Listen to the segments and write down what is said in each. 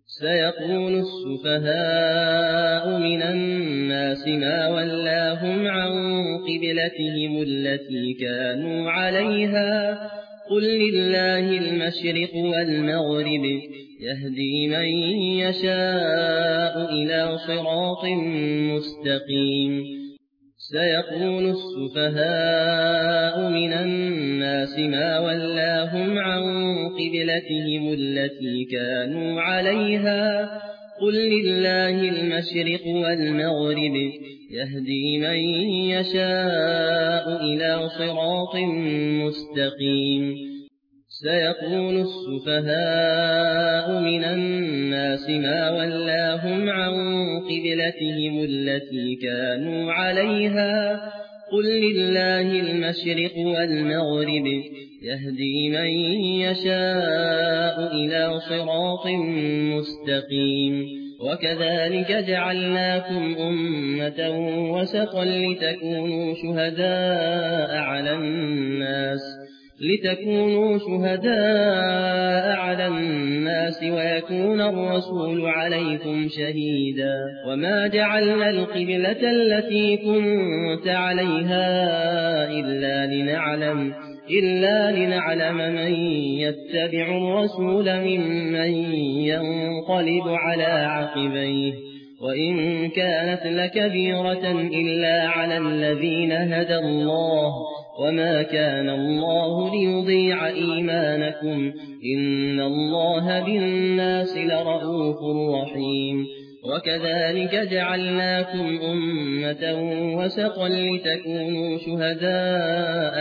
سيقول السفهاء من الناس ما ولاهم عن قبلتهم التي كانوا عليها قل لله المشرق والمغرب يهدي من يشاء إلى صراط مستقيم سيقول السفهاء من الناس ما ولاهم عن قبلتهم التي كانوا عليها قل لله المشرق والمغرب يهدي من يشاء إلى صراط مستقيم سيقول السفهاء من الناس ما ولاهم عن قبلتهم التي كانوا عليها قل لله المشرق والمغرب يهدي من يشاء إلى صراط مستقيم وكذلك جعلناكم أمة وسطا لتكونوا شهداء على الناس ويكون الرسول عليكم شهيدا وما جعلنا القبلة التي كنت عليها إلا لنعلم من يتبع الرسول ممن ينقلب على عقبيه وإن كانت لكبيرة إلا على الذين هدى الله وما كان الله ليضيع إيمانكم إن الله بالناس لرءوف رحيم وكذلك جعلناكم أمة وسطا لتكونوا شهداء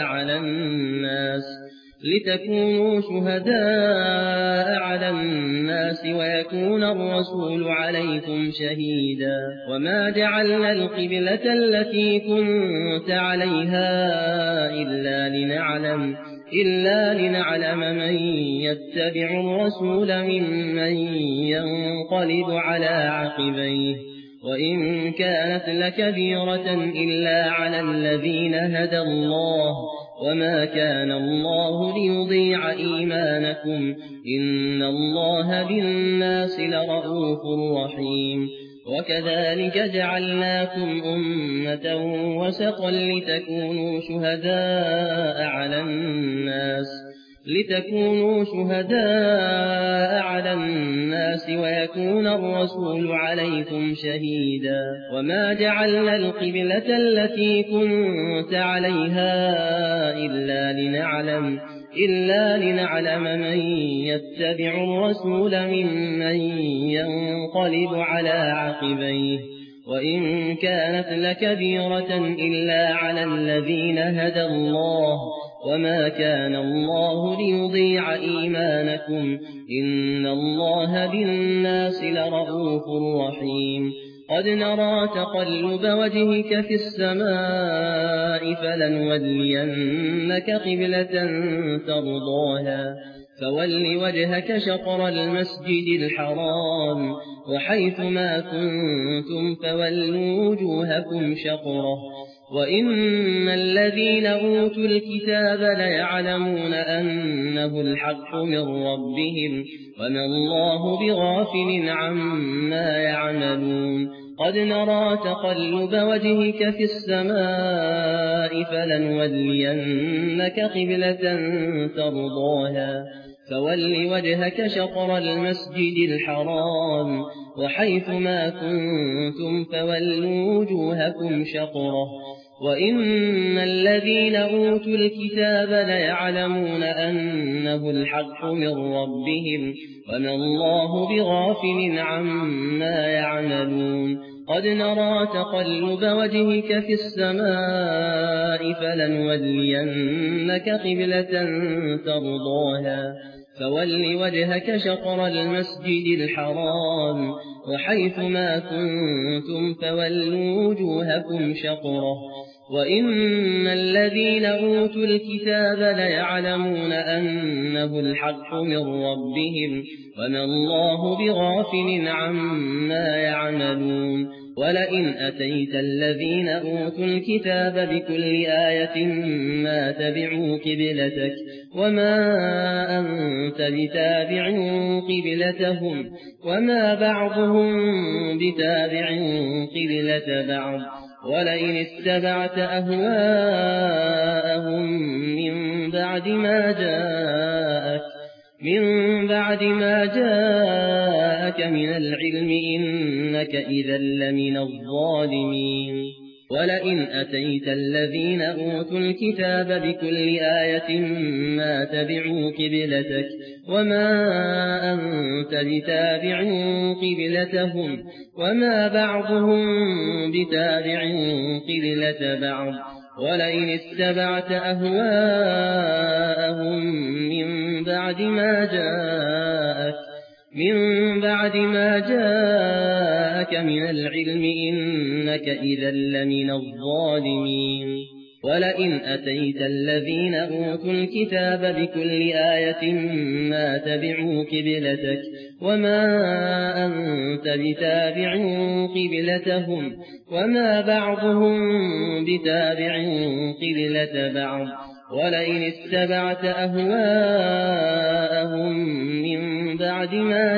على الناس ويكون الرسول عليكم شهيدا وما جعلنا القبلة التي كنت عليها إلا لنعلم من يتبع الرسول ممن ينقلب على عقبيه وإن كانت لكبيرة إلا على الذين هدى الله وما كان الله ليضيع إيمانكم إن الله بالناس لرءوف رحيم وكذلك جعلناكم أمة وسطا لتكونوا شهداء على الناس ويكون الرسول عليكم شهيدا وما جعلنا القبلة التي كنت عليها إلا لنعلم من يتبع الرسول ممن ينقلب على عقبيه وإن كانت لكبيرة إلا على الذين هدى الله وما كان الله ليضيع إيمانكم إن الله بالناس لرءوف رحيم قد نرى تقلب وجهك في السماء فلنولينك قبلة ترضاها فول وجهك شطر المسجد الحرام وحيث ما كنتم فولوا وجوهكم شطره وإن الذين أوتوا الكتاب ليعلمون أنه الحق من ربهم وما الله بغافل عما يعملون قد نرى تقلب وجهك في السماء فلنولينك قبلة ترضاها فول وجهك شطر المسجد الحرام وحيث ما كنتم فولوا وجوهكم شطره وإن الذين أوتوا الكتاب ليعلمون أنه الحق من ربهم وما الله بغافل عما يعملون قد نرى تقلب وجهك في السماء فلنولينك قبلة ترضاها فول وجهك شطر المسجد الحرام وحيث ما كنتم فولوا وجوهكم شطره وإن الذين أوتوا الكتاب ليعلمون أنه الحق من ربهم وما الله بغافل عما يعملون ولئن أتيت الذين أوتوا الكتاب بكل آية ما تبعوا قبلتك وما أنت بتابع قبلتهم وما بعضهم بتابع قبلة بعض ولئن اتبعت أهواءهم من بعد ما جاءك من العلم إنك إذا لمن الظالمين ولئن أتيت الذين أوتوا الكتاب بكل آية ما تبعوا قبلتك وما أنت بتابع قبلتهم وما بعضهم بتابع قبلة بعض ولئن اتبعت أهواءهم من بعد ما جاءك من العلم إنك إذا لمن الظالمين ولئن أتيت الذين أوتوا الكتاب بكل آية ما تبعوا قبلتك وما أنت بتابع قبلتهم وما بعضهم بتابع قبلة بعض ولئن اتبعت أهواءهم من بعد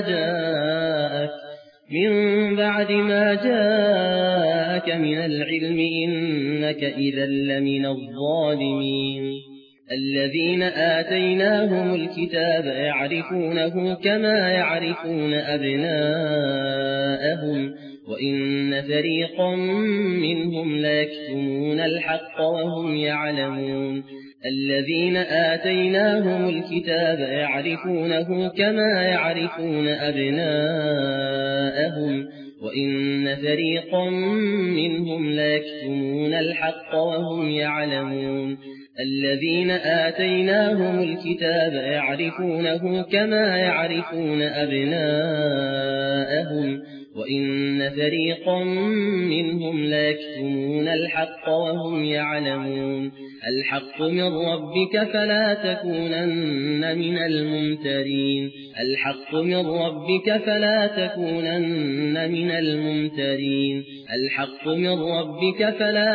ما جاءك من العلم إنك إذا لمن الظالمين الذين آتيناهم الكتاب يعرفونه كما يعرفون أبناءهم وإن فريقا منهم ليكتمون الحق وهم يعلمون الذين آتيناهم الكتاب يعرفونه كما يعرفون أبناءهم وإن فريقا منهم ليكتمون الحق وهم يعلمون الذين آتيناهم الكتاب يعرفونه كما يعرفون أبناءهم وإن فريقا منهم ليكتمون الحق وهم يعلمون الحق من ربك فلا تكونن من الممترين الحق من ربك فلا تكونن من الممترين الحق من ربك فلا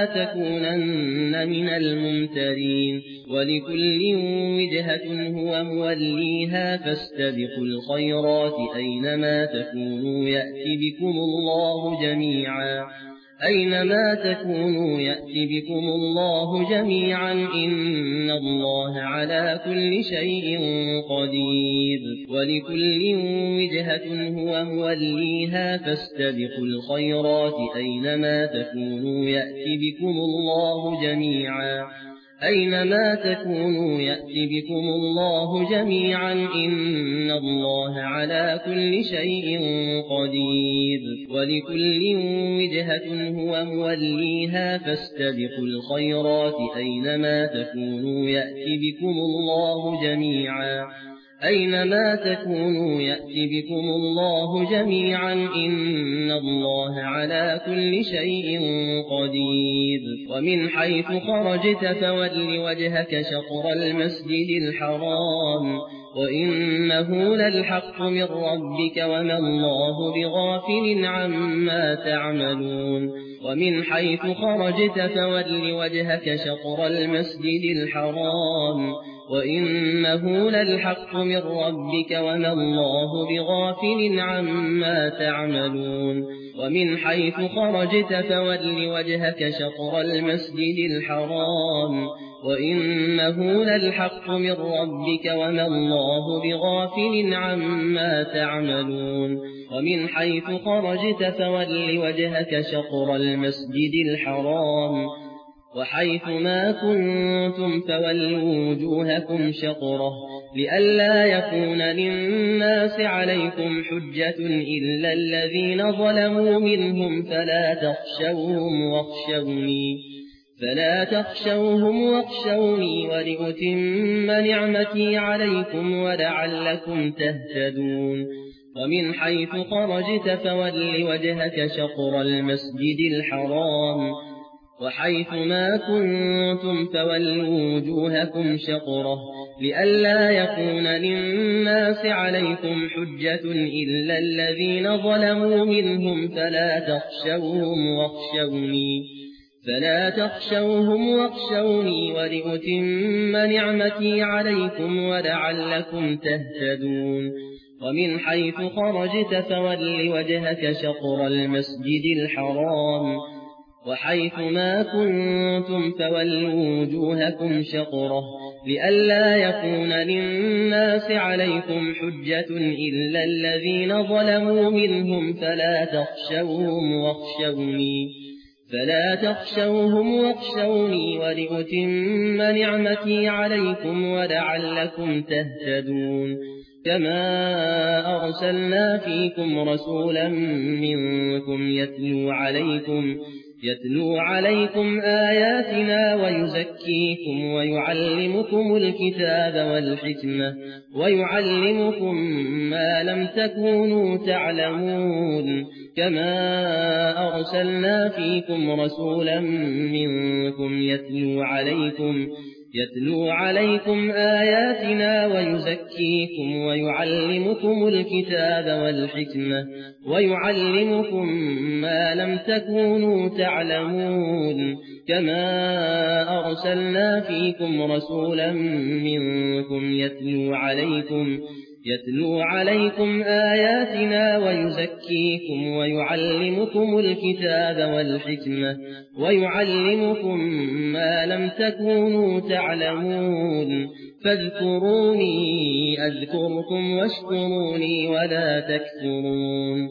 تكونن من الممترين ولكل وجهة هو موليها فاستبقوا الخيرات أينما تكونوا يأتي بكم الله جميعا أينما تكونوا يأتي بكم الله جميعا إن الله على كل شيء قدير ولكل وجهة هو موليها فاستبقوا الخيرات أينما تكونوا يأتي بكم الله جميعا أينما تكونوا يأتي بكم الله جميعا إن الله على كل شيء قدير ولكل وجهة هو موليها فاستبقوا الخيرات أينما تكونوا يأتي بكم الله جميعا أينما تكونوا يأتي بكم الله جميعا إن الله على كل شيء قدير ومن حيث خرجت فول وجهك شطر المسجد الحرام وإنه للحق من ربك وما الله بغافل عما تعملون ومن حيث خرجت فول وجهك شطر المسجد الحرام وإنه للحق من ربك وما الله بغافل عما تعملون ومن حيث خرجت فول وجهك شطر المسجد الحرام وإنه للحق من ربك وما الله بغافل عما تعملون ومن حيث خرجت فول وجهك شطر المسجد الحرام وحيث ما كنتم فولوا وجوهكم شطره لئلا يكون للناس عليكم حجة إلا الذين ظلموا منهم فلا تخشوهم واخشوني ولأتم نعمتي عليكم ولعلكم تهتدون ومن حيث خرجت فول وجهك شطر المسجد الحرام وحيث ما كنتم فولوا وجوهكم شطرة لئلا يكون للناس عليكم حجة إلا الذين ظلموا منهم فلا تخشوهم واخشوني ولأتم نعمتي عليكم ولعلكم تهتدون ومن حيث خرجت فول وجهك شطر المسجد الحرام وحيث ما كنتم فولوا وجوهكم شطرة لئلا يكون للناس عليكم حجة إلا الذين ظلموا منهم فلا تخشوهم واخشوني ولأتم نعمتي عليكم ولعلكم تهتدون كما أرسلنا فيكم رسولا منكم يتلو عليكم آياتنا ويزكيكم ويعلمكم الكتاب والحكمة ويعلمكم ما لم تكونوا تعلمون كما أرسلنا فيكم رسولا منكم يتلو عليكم آياتنا ويزكيكم ويعلمكم الكتاب والحكمة ويعلمكم ما لم تكونوا تعلمون كما أرسلنا فيكم رسولا منكم يتلو عليكم آياتنا ويزكيكم ويعلمكم الكتاب والحكمة ويعلمكم ما لم تكونوا تعلمون فاذكروني أذكركم واشكروني ولا تكفرون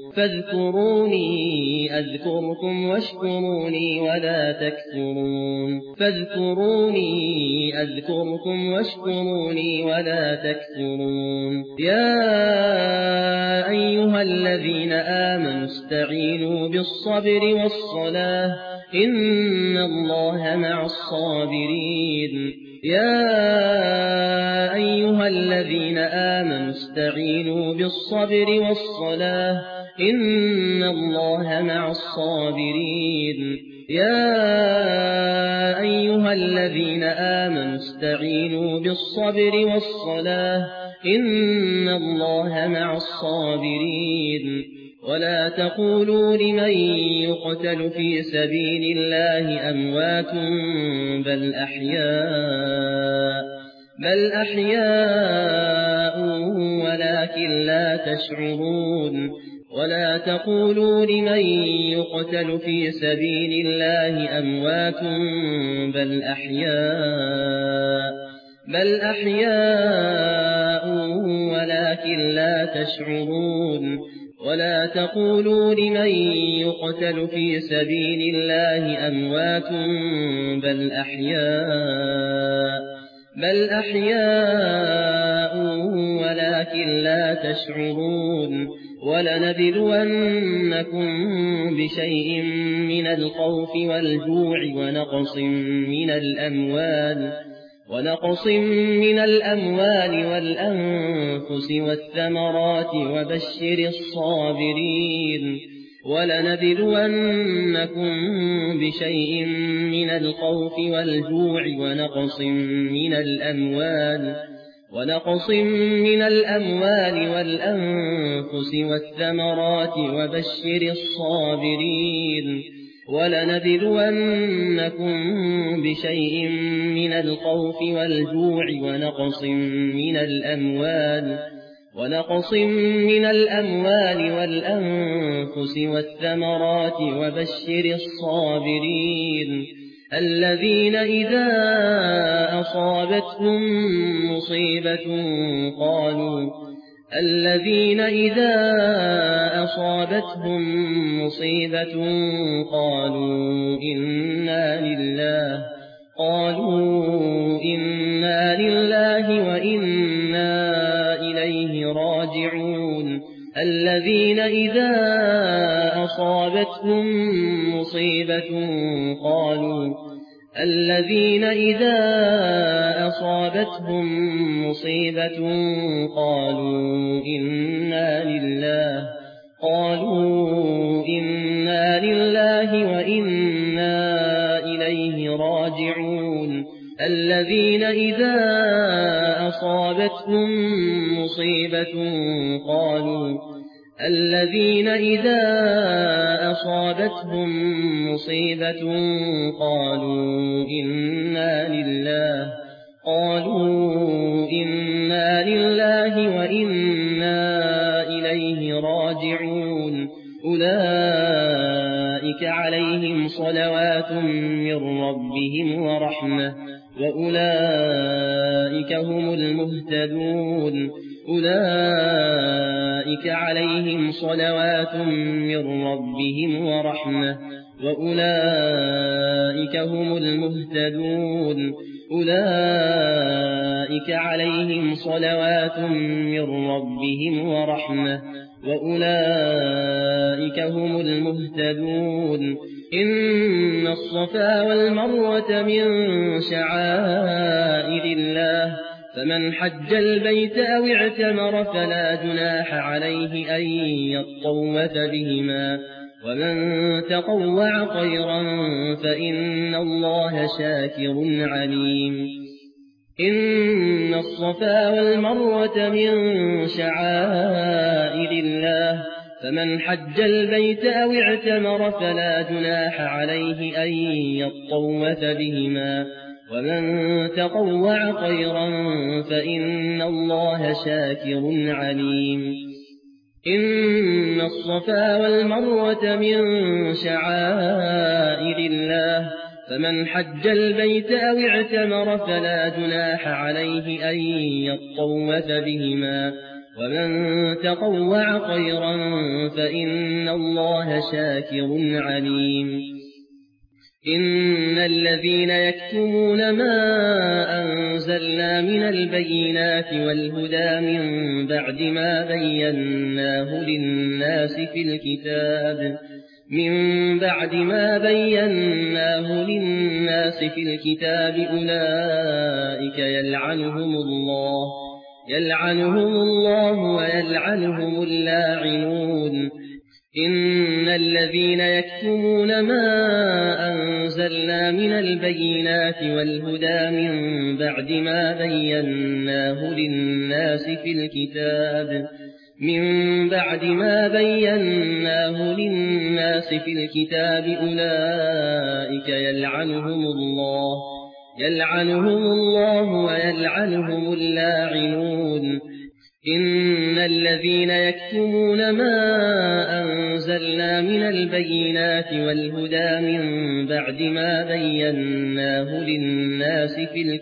يا أيها الذين آمنوا استعينوا بالصبر والصلاة إن الله مع الصابرين يا أيها الذين آمنوا استعينوا بالصبر والصلاة إن الله مع الصابرين يا أيها الذين آمنوا استعينوا بالصبر والصلاة إن الله مع الصابرين ولا تقولوا لمن يقتل في سبيل الله أموات بل أحياء ولكن لا تشعرون ولا تقولوا لمن يقتل في سبيل الله أموات بل أحياء ولكن لا تشعرون ولا تقولوا لمن يقتل في سبيل الله أموات بل أحياء ولكن لا تشعرون ولنبلونكم بشيء من الخوف والجوع ونقص من الأموال والأنفس والثمرات وبشر الصابرين ولنبلونكم بشيء من الخوف والجوع ونقص من الأموال والأنفس والثمرات وبشر الصابرين ولنبلونكم بشيء من الخوف والجوع ونقص من الأموال والأنفس والثمرات وبشر الصابرين الذين إذا أصابتهم مصيبة قالوا إنا لله وإنا إليه راجعون الذين إذا أصابتهم مصيبة قالوا إنا لله وإنا الذين إذا أصابتهم مصيبة قالوا إنا لله وإنا إليه راجعون أولئك عليهم صلوات من ربهم ورحمة وأولئك هم المهتدون أولئك عليهم صلوات من ربهم ورحمة وأولئك هم المهتدون أولئك عليهم صلوات من ربهم ورحمة وأولئك هم المهتدون إن الصفا والمروة من شعائر الله فمن حج البيت أو اعتمر فلا جناح عليه أن يطوف بهما ومن تطوع خيرا فإن الله شاكر عليم إن الصفا والمروة من شعائر الله فمن حج البيت أو اعتمر فلا جناح عليه أن يطوف بهما ومن تطوع خيرا فإن الله شاكر عليم إن الصفا والمروة من شعائر الله فمن حج البيت أو اعتمر فلا جناح عليه أن يطوف بهما ومن تطوع خيرا فإن الله شاكر عليم إن الذين يكتمون ما أنزلنا من البينات والهدى من بعد ما بيناه للناس في الكتاب أولئك يلعنهم الله ويلعنهم اللاعنون إن الذين يكتمون ما أنزلنا من البينات والهدى من بعد ما بيناه للناس في الكتاب أولئك يلعنهم الله ويلعنهم اللاعنون إن الذين يكتمون ما أنزلنا من البينات والهدى من بعد ما بيناه للناس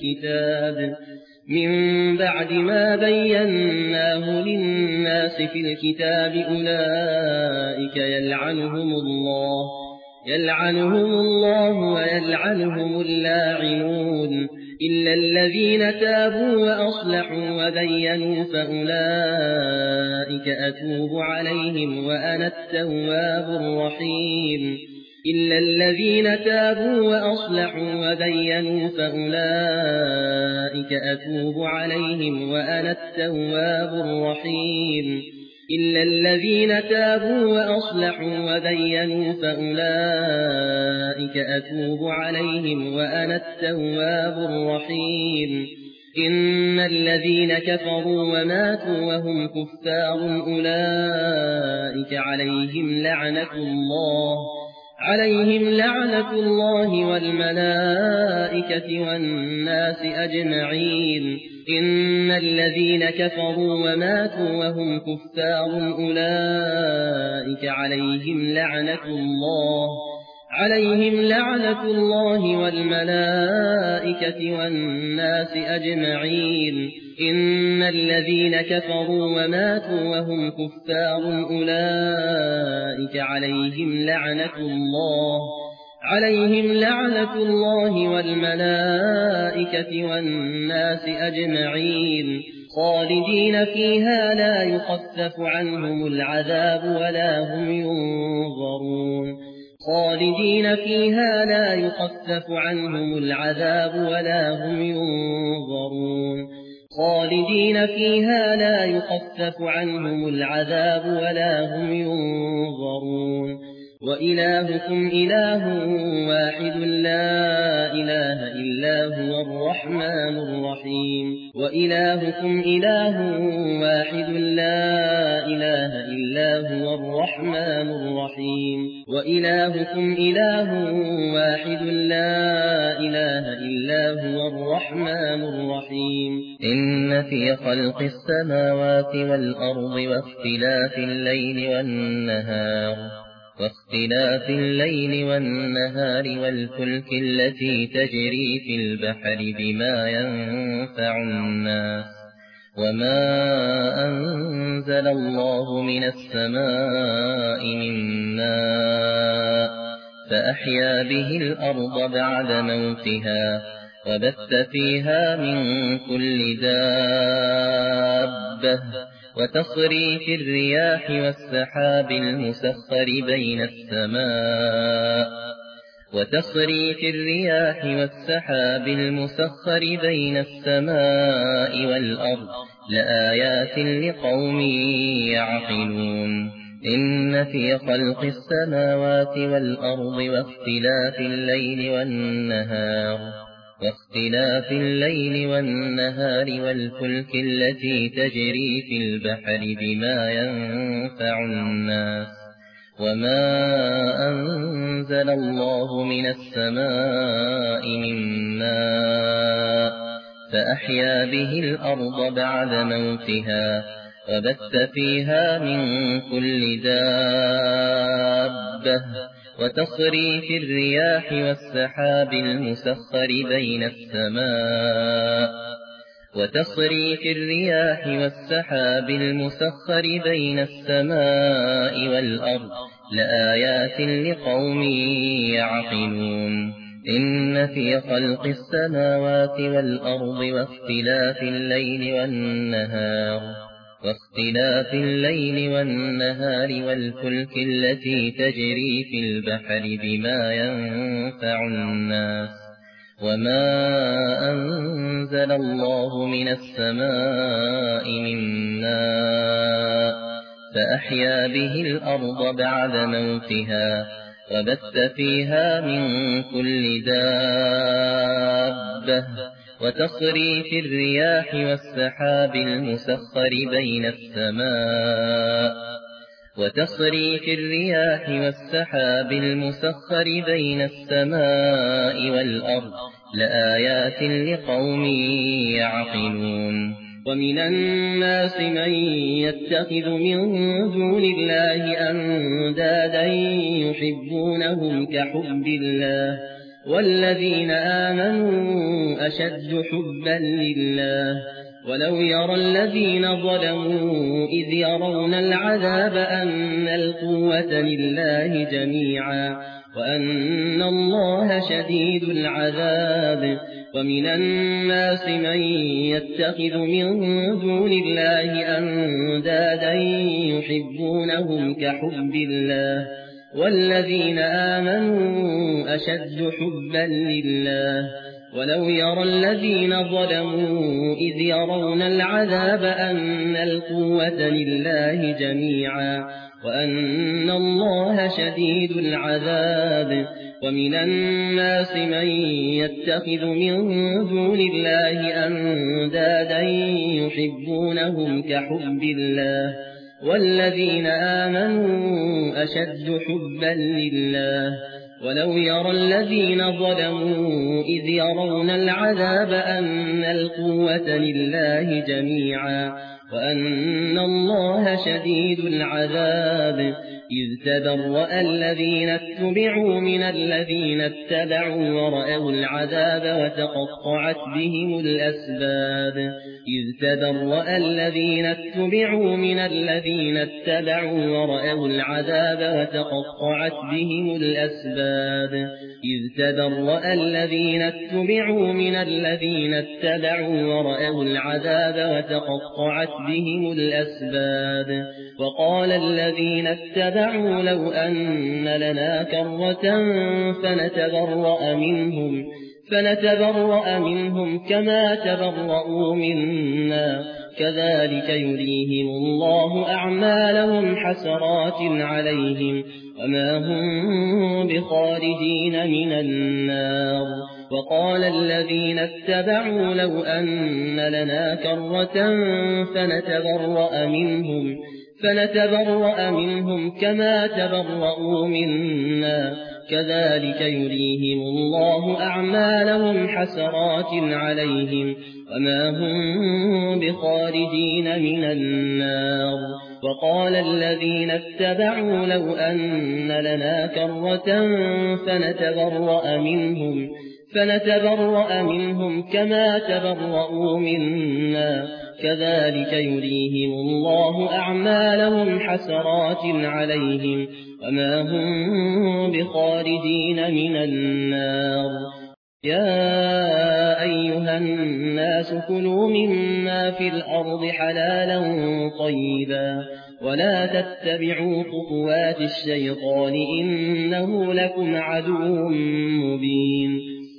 في الكتاب أولئك يلعنهم الله ويلعنهم اللاعنون إلا الذين تابوا وأصلحوا وبينوا فأولئك أتوب عليهم وأنا التواب الرحيم إلا الذين تابوا وأصلحوا وبينوا فأولئك أتوب عليهم وأنا التواب الرحيم إلا الذين تابوا وأصلحوا وبينوا فأولئك أتوب عليهم وأنا التواب الرحيم إن الذين كفروا وماتوا وهم كفار أولئك عليهم لعنة الله والملائكة والناس أجمعين إن الذين كفروا وماتوا وهم كفار أولئك عليهم لعنة الله والملائكة والناس أجمعين إن الذين كفروا وماتوا وهم كفار أولئك عليهم لعنة الله والملائكة والناس أجمعين خالدين فيها لا يخفف عنهم العذاب ولا هم ينظرون خالدين فيها لا يخفف عنهم العذاب ولا هم ينظرون خالدين فيها لا يخفف عنهم العذاب ولا هم ينظرون وإلهكم إله واحد لا إله إلا هو الرحمن الرحيم وإلهكم إله واحد لا إله إلا هو الرحمن الرحيم وإلهكم إله واحد لا إله إلا هو الرحمن الرحيم إن في خلق السماوات والأرض واختلاف الليل والنهار والفلك التي تجري في البحر بما ينفع الناس وما أنزل الله من السماء من ماء فأحيا به الأرض بعد موتها وبث فيها من كل دابة وتصريف الرياح والسحاب المسخر بين السماء والأرض لآيات لقوم يعقلون إن في خلق السماوات والأرض واختلاف الليل والنهار والفلك التي تجري في البحر بما ينفع الناس وما أنزل الله من السماء من ماء فأحيا به الأرض بعد موتها وبث فيها من كل دابة وتصريف الرياح والسحاب المسخر بين السماء والأرض لآيات لقوم يعقلون إن في خلق السماوات والأرض واختلاف الليل والنهار والفلك التي تجري في البحر بما ينفع الناس وما أنزل الله من السماء من ماء فأحيا به الأرض بعد موتها وبث فيها من كل دابة وتصريف الرياح والسحاب المسخر بين السماء والأرض لآيات لقوم يعقلون ومن الناس من يتخذ من دون الله أندادا يحبونهم كحب الله والذين آمنوا أشد حبا لله ولو يرى الذين ظلموا إذ يرون العذاب أن القوة لله جميعا وأن الله شديد العذاب ومن الناس من يتخذ من دون الله أندادا يحبونهم كحب الله والذين آمنوا أشد حبا لله ولو يرى الذين ظلموا إذ يرون العذاب أن القوة لله جميعا وأن الله شديد العذاب ومن الناس من يتخذ من دون الله أندادا يحبونهم كحب الله والذين آمنوا أشد حبا لله ولو يرى الذين ظلموا إذ يرون العذاب أن القوة لله جميعا وأن الله شديد العذاب إذ تبرأ الذين اتبعوا من الذين اتبعوا ورأوا العذاب وتقطعت بهم الأسباب وقال الذين اتبعوا لو أن لنا كرة فنتبرأ منهم كما تبرؤوا منا كذلك يريهم الله أعمالهم حسرات عليهم وما هم بخارجين من النار. وقال الذين اتبعوا لو أن لنا كرة فنتبرأ منهم كما تبرؤوا منا كذلك يريهم الله أعمالهم حسرات عليهم وما هم بخارجين من النار. وقال الذين اتبعوا لو أن لنا كرة فنتبرأ منهم كما تبرؤوا منا كذلك يريهم الله أعمالهم حسرات عليهم وما هم بخارجين من النار. يا أيها الناس كلوا مما في الأرض حلالا طيبا ولا تتبعوا خطوات الشيطان إنه لكم عدو مبين.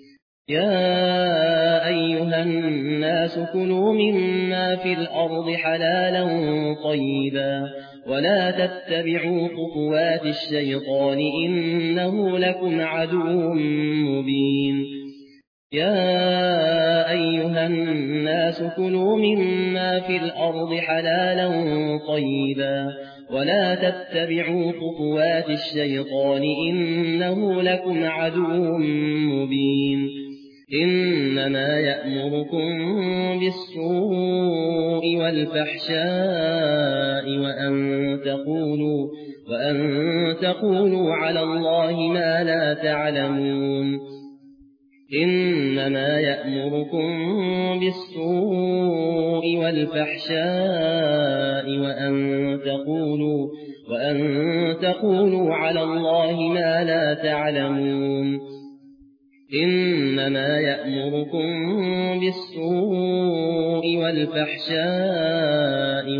يا أيها الناس كلوا مما في الأرض حلالا طيبا ولا تتبعوا خطوات الشيطان إنه لكم عدو مبين. يا أيها الناس كلوا مما في الأرض حلالا طيبا ولا تتبعوا خطوات الشيطان إنه لكم عدو مبين. إنما يأمركم بالسوء والفحشاء وأن تقولوا على الله ما لا تعلمون. إنما يأمركم بالسوء والفحشاء وأن تقولوا على الله ما لا تعلمون. إنما يأمركم بالسوء والفحشاء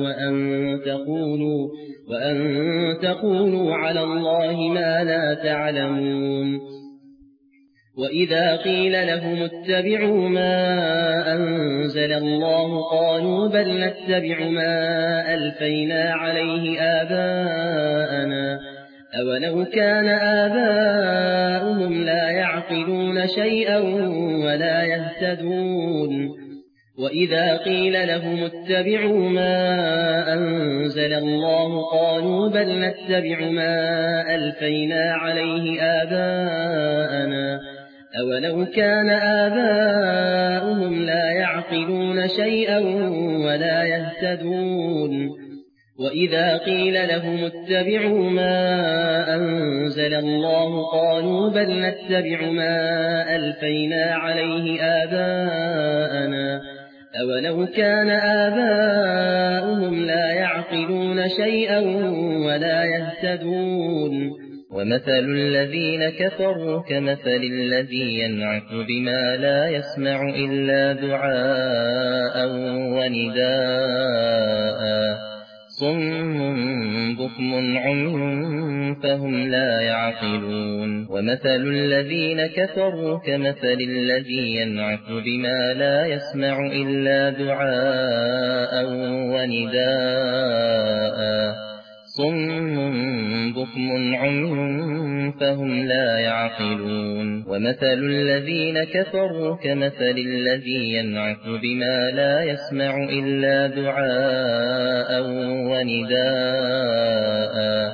وأن تقولوا على الله ما لا تعلمون. وإذا قيل لهم اتبعوا ما أنزل الله قالوا بل نتبع ما ألفينا عليه آباءنا أولو كان آباؤهم لا يعقلون شيئا ولا يهتدون. وإذا قيل لهم اتبعوا ما أنزل الله قالوا بل نتبع ما ألفينا عليه آباءنا أولو كان آباؤهم لا يعقلون شيئا ولا يهتدون. وإذا قيل لهم اتبعوا ما أنزل الله قالوا بل نتبع ما ألفينا عليه آباءنا أولو كان آباؤهم لا يعقلون شيئا ولا يهتدون. ومثل الذين كفروا كمثل الذي ينعق بما لا يسمع إلا دعاء ونداء صم بكم عمي فهم لا يعقلون. ومثل الذين كفروا كمثل الذي ينعق بما لا يسمع إلا دعاء ونداء صم بكم عمي فهم لا يعقلون. ومثل الذين كفروا كمثل الذي ينعق بما لا يسمع إلا دعاء ونداء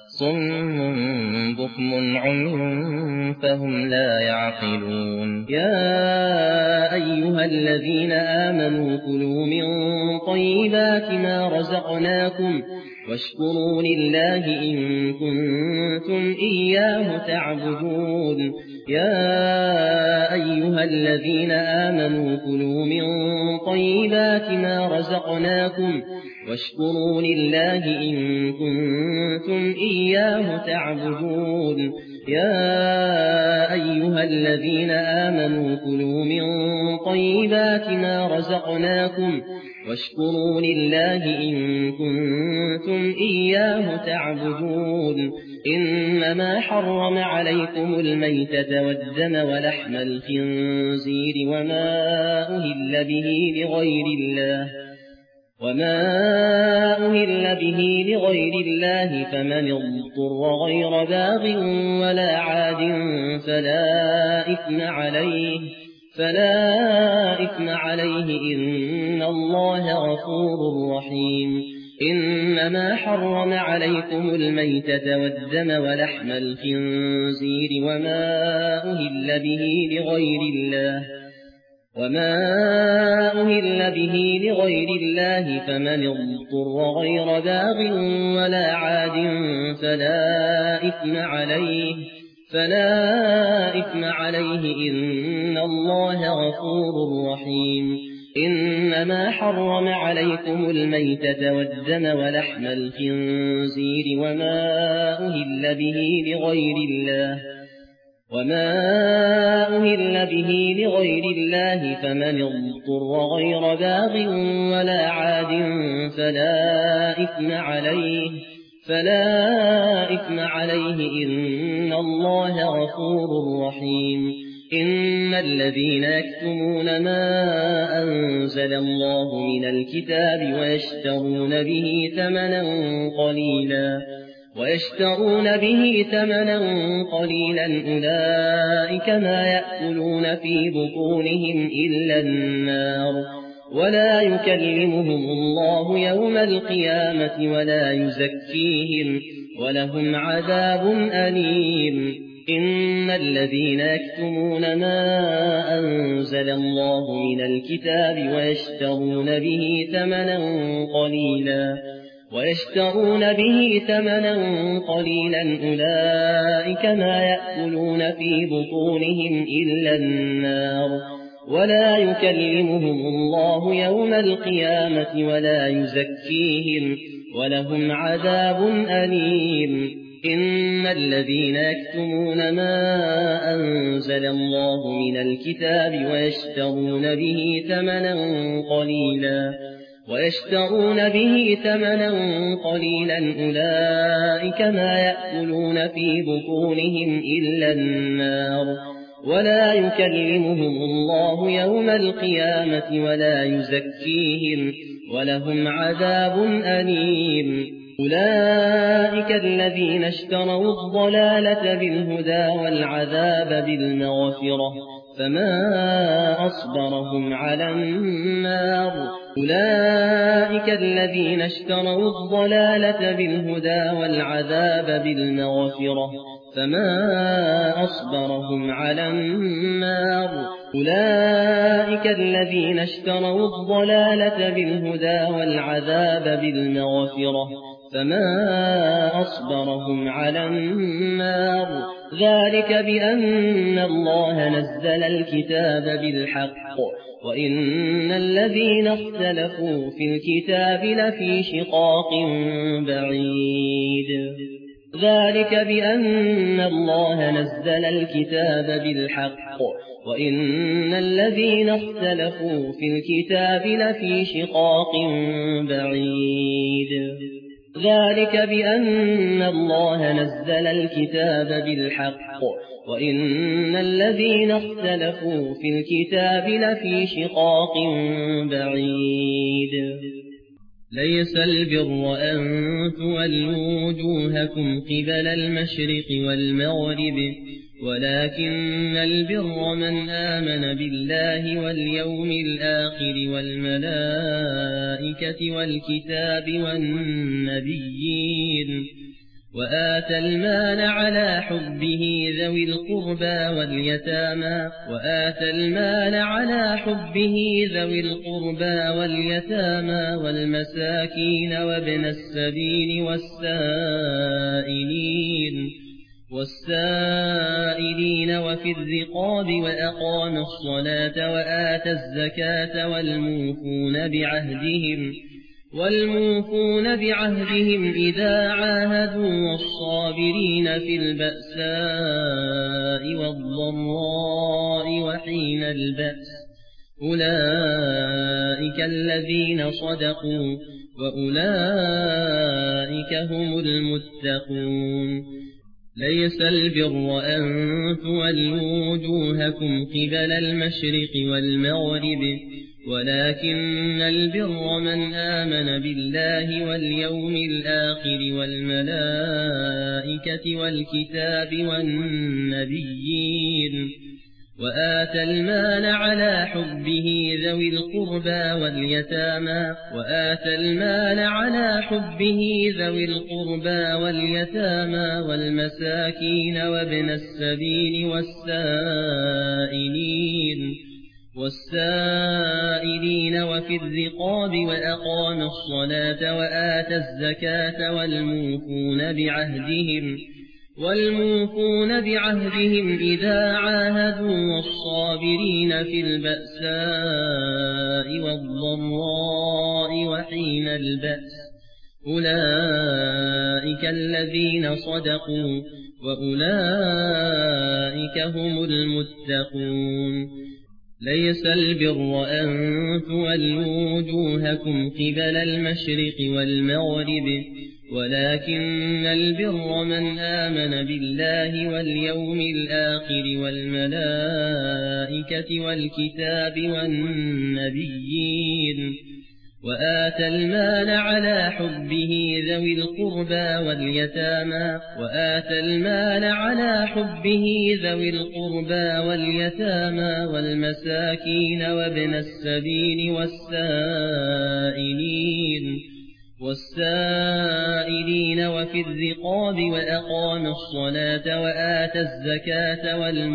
صم بكم عمي فهم لا يعقلون. يا أيها الذين آمنوا كلوا من طيبات ما رزقناكم واشكروا لله إن كنتم إياه تعبدون. يا أيها الذين آمنوا كلوا من طيبات ما رزقناكم واشكروا لله إن كنتم إياه تعبدون. يا أيها الذين آمنوا كلوا من طيبات ما رزقناكم واشكروا لله إن كنتم إياه تعبدون. إنما حرم عليكم الميتة والدم ولحم الخنزير وما أهل به لغير الله وما أهل به لغير الله فمن اضطر غير باغ ولا عاد فلا إثم عليه إن الله غفور رحيم. إنما حرم عليكم الميتة والدم ولحم الخنزير وما أهل به لغير الله فمن اضطر غير باغ ولا عاد فلا إثم عليه إن الله غفور رحيم. إنما حرم عليكم الميتة والدم ولحم الخنزير وما أهل به لغير الله فمن اضطر غير باغ ولا عاد فلا إثم عليه إن الله غفور رحيم. إن الذين يكتمون ما أنزل الله من الكتاب ويشترون به ثمنا قليلا أولئك ما يأكلون في بطونهم إلا النار ولا يكلمهم الله يوم القيامة ولا يزكيهم ولهم عذاب أليم. إن الذين يكتمون ما أنزل الله من الكتاب ويشترون به ثمنا قليلا أولئك ما يأكلون في بطونهم إلا النار ولا يكلمهم الله يوم القيامة ولا يزكيهم ولهم عذاب أليم. إن الذين يكتمون ما أنزل الله من الكتاب ويشترون به ثمنا قليلا أولئك ما يأكلون في بطونهم إلا النار ولا يكلمهم الله يوم القيامة ولا يزكيهم ولهم عذاب أليم. أولئك الذين اشتروا الضلالة بالهدى والعذاب بالمغفرة فما أصبرهم على النار. أولئك الذين اشتروا الضلالة بالهدى والعذاب بالمغفرة فما أصبرهم على النار. ذلك بأن الله نزل الكتاب بالحق وإن الذين اختلفوا في الكتاب لفي شقاق بعيد. ذلك بأن الله نزل الكتاب بالحق وإن الذين اختلفوا في الكتاب لفي شقاق بعيد. ذلك بأن الله نزل الكتاب بالحق وإن الذين اختلفوا في الكتاب لفي شقاق بعيد. ليس البر أن تولوا وجوهكم قبل المشرق والمغرب ولكن البر من آمن بالله واليوم الآخر والملائكة والكتاب والنبيين وآتى المال على حبه ذوي القربى واليتامى والمساكين وابن السبيل والسائلين وفي الرقاب وأقام الصلاة وآتى الزكاة والموفون بعهدهم إذا عاهدوا والصابرين في البأساء والضراء وحين البأس أولئك الذين صدقوا وأولئك هم المتقون. ليس البر أن تولوا وجوهكم قبل المشرق والمغرب ولكن البر من آمن بالله واليوم الآخر والملائكة والكتاب والنبيين وآتى المال على حبه ذوي القربى واليتامى والمساكين وابن السبيل والسائلين وفي الرقاب وأقام الصلاة وآتى الزكاة والموفون بعهدهم إذا عاهدوا والصابرين في البأساء والضراء وحين البأس أولئك الذين صدقوا وأولئك هم المتقون. ليس البر أن تولوا وجوهكم قبل المشرق والمغرب ولكن البر من آمن بالله واليوم الآخر والملائكة والكتاب والنبيين وآتى المال على حبه ذوي القربى واليتامى والمساكين وابن السبيل والسائلين وفي الرقاب وأقام الصلاة وآتى الزكاة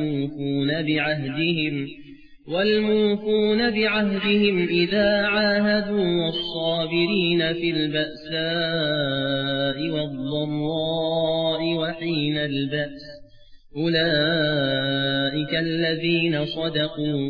والموفون بعهدهم إذا عاهدوا والصابرين في البأساء والضراء وحين البأس أولئك الذين صدقوا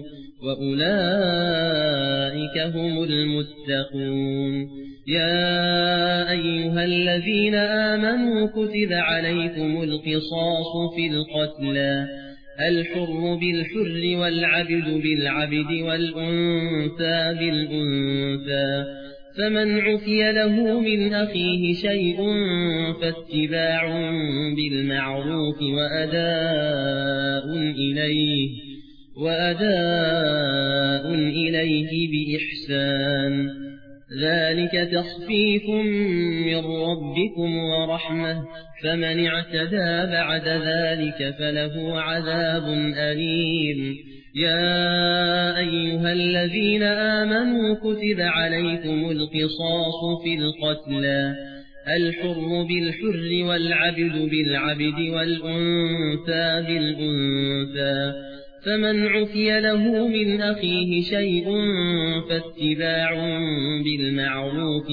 وأولئك هم المتقون. يا أيها الذين آمنوا كتب عليكم القصاص في القتلى الحر بالحر والعبد بالعبد والأنثى بالأنثى فمن عفي له من أخيه شيء فاتباع بالمعروف وأداء إليه بإحسان ذلك تخفيف من ربكم ورحمة فمن اعتدى بعد ذلك فله عذاب أليم. يا أيها الذين آمنوا كتب عليكم القصاص في القتلى الحر بالحر والعبد بالعبد والأنثى بالأنثى فمن عفي له من أخيه شيء فاتباع بالمعروف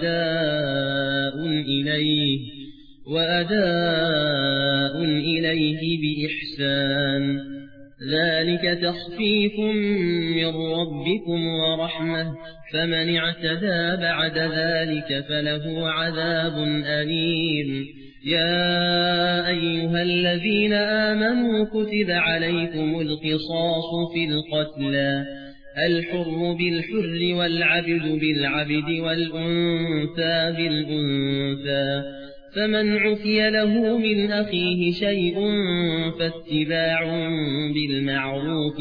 وأداء إليه بإحسان ذلك تخفيف من ربكم ورحمة فمن اعتدى بعد ذلك فله عذاب أليم. يا أيها الذين آمنوا كتب عليكم القصاص في القتلى الحر بالحر والعبد بالعبد والأنثى بالأنثى فمن عفي له من أخيه شيء فاتباع بالمعروف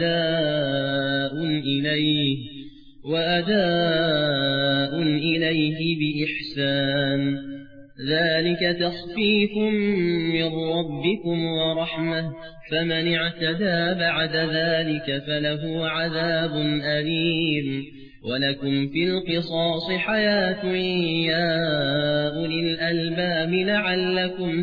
وأداء إليه بإحسان ذلك تخفيف من ربكم ورحمة فمن اعتدى بعد ذلك فله عذاب أليم. ولكم في القصاص حياة يا أولي الألباب لعلكم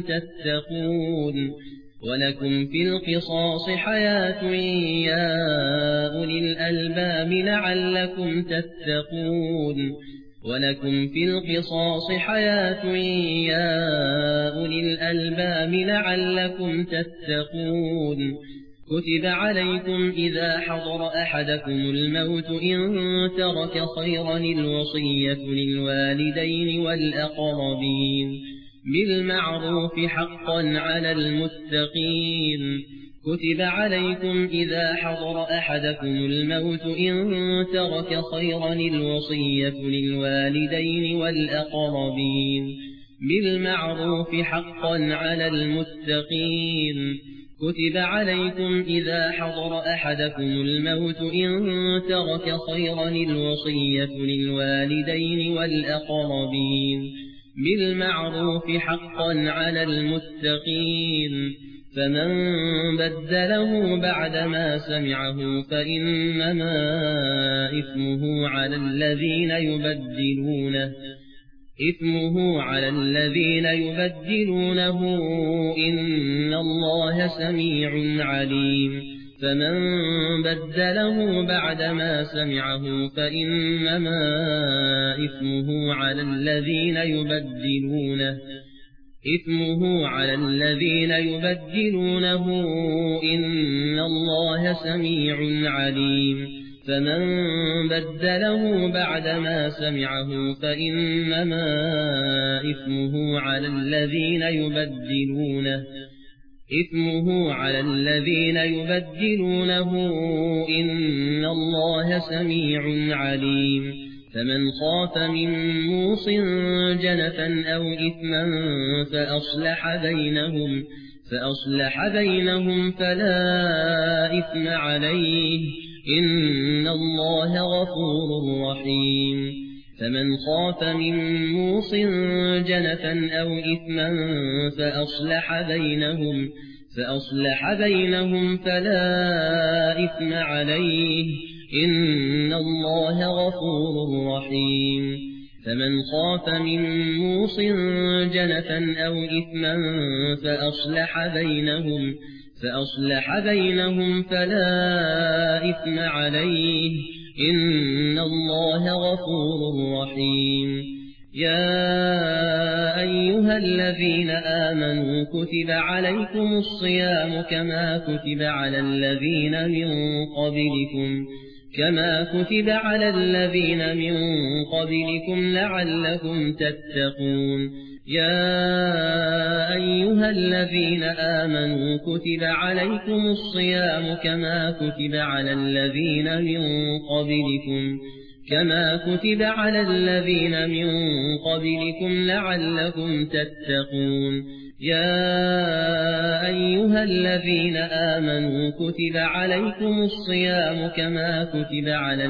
تتقون. ولكم في القصاص حياة يا أولي الألباب لعلكم تتقون. كتب عليكم إذا حضر أحدكم الموت إن ترك خيرا الوصية للوالدين والأقربين بالمعروف حقا على المتقين. كتب عليكم إذا حضر أحدكم الموت إن ترك خيرا الوصية للوالدين والأقربين بالمعروف حقا على المتقين. كتب عليكم إذا حضر أحدكم الموت إن ترك خيرا الوصية للوالدين والأقربين بالمعروف حقا على المتقين فمن بدله بعدما سمعه فإنما إثمه على الذين يبدلونه إن الله سميع عليم فمن بدله بعدما سمعه فإنما إثمه على الذين يبدلونه إن الله سميع عليم فمن بدله بعدما سمعه فإنما إثمه على الذين يبدلونه إن الله سميع عليم فمن خاف من موص جنفا أو إثما فأصلح بينهم فلا إثم عليه إن الله غفور رحيم فمن خاف من موص جنفا أو إثما فأصلح بينهم فلا إثم عليه إن الله غفور رحيم فمن خاف من موص جنفا أو إثما فأصلح بينهم فلا إثم عليه إن الله غفور رحيم يا أيها الذين آمنوا كتب عليكم الصيام كما كتب على الذين من قبلكم لعلكم تتقون يا أيها الذين آمنوا كتب عليكم الصيام كما كتب على الذين من قبلكم لعلكم تتقون يا أيها الذين آمنوا كتب عليكم الصيام كما كتب على